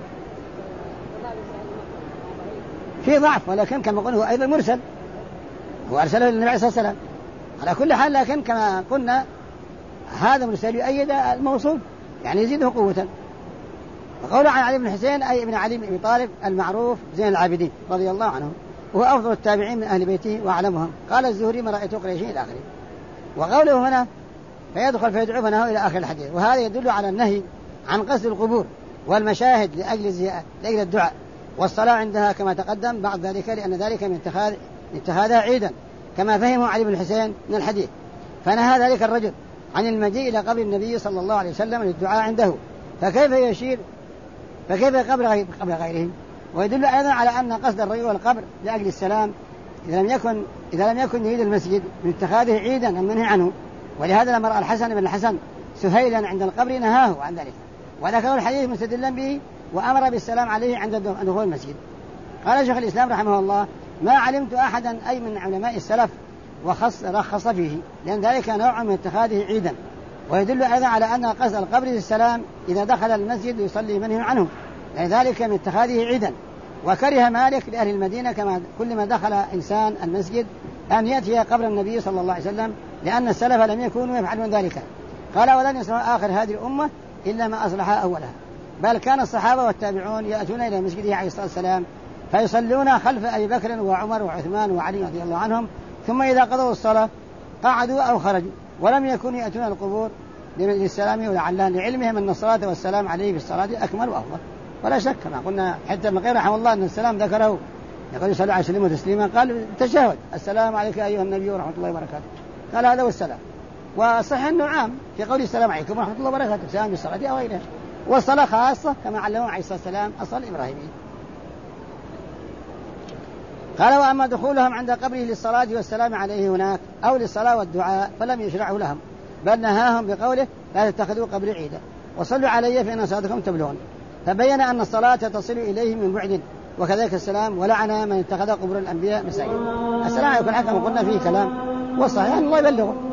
في ضعف ولكن كما قلنا هو أيضا مرسل، هو أرسله للنبي عليه الصلاة والسلام على كل حال، لكن كما قلنا هذا مرسل يؤيد الموصول يعني يزيده قوة. وقوله عن علي بن حسين أي ابن علي بن أبي طالب المعروف زين العابدين رضي الله عنه، وهو أفضل التابعين من أهل بيته وأعلمهم. قال الزهري ما رأيت قريشين إلى آخره. وقوله هنا فيدخل فيدعو فنهو إلى آخر الحديث، وهذا يدل على النهي عن قصد القبور والمشاهد لأجل الدعاء والصلاة عندها كما تقدم بعد ذلك، لأن ذلك من اتخاذها عيدا كما فهمه علي بن حسين من الحديث. فنهى ذلك الرجل عن المجيء إلى قبر النبي صلى الله عليه وسلم للدعاء عنده، فكيف قبر غيرهم؟ ويدل أيضا على أن قصد الرجل والقبر لأجل السلام إذا لم يكن يريد المسجد من اتخاذه عيدا أم منه عنه. ولهذا لما رأى الحسن بن الحسن سهيلا عند القبر نهاه عن ذلك، وذكر الحديث مستدلا به وأمر بالسلام عليه عند دخول المسجد. قال شيخ الإسلام رحمه الله ما علمت أحدا أي من علماء السلف رخص فيه، لأن ذلك نوع من اتخاذه عيدا. ويدل أيضا على أن قصد القبر للسلام إذا دخل المسجد يصلي منه عنه، لأن ذلك من اتخاذه عيدا. وكره مالك لأهل المدينة كما كل ما دخل إنسان المسجد أن يأتي قبر النبي صلى الله عليه وسلم، لأن السلف لم يكونوا يفعلون ذلك. قال ولن يصلح آخر هذه الأمة إلا ما أصلح أولها، بل كان الصحابة والتابعون يأتون إلى مسجده عليه الصلاة والسلام فيصلون خلف أبي بكر وعمر وعثمان وعلي رضي الله عنهم، ثم إذا قضوا الصلاة قعدوا أو خرجوا، ولم يكونوا يأتون القبور للسلام ولعلهم لعلمهم أن الصلاة والسلام عليه في الصلاة أكمل وأفضل. ولا شك كما قلنا حتى ابن القيم رحمه الله أن السلام ذكره يقول يصلوا عليه وسلم تسليما، قال تشهد السلام عليك أيها النبي ورحمة الله وبركاته، قال هذا هو السلام. وصح أنه عام في قول السلام عليكم ورحمة الله وبركاته سلام بالصلاة أو غيرها، والصلاة خاصة كما علمه عليه الصلاة والسلام الصلاة الإبراهيمية. قال وأما دخولهم عند قبره للصلاة والسلام عليه هناك أو للصلاة والدعاء فلم يشرعوا لهم، بل نهاهم بقوله لا تتخذوا قبري عيدا وصلوا علي فإن صلاتكم تبلغون، فبين أن الصلاة تصل إليه من بعد، وكذلك السلام، ولعن من اتخذ قبور الأنبياء مساجد. السلام عليكم حكم قلنا فيه كلام والصحيح الله يبلغه،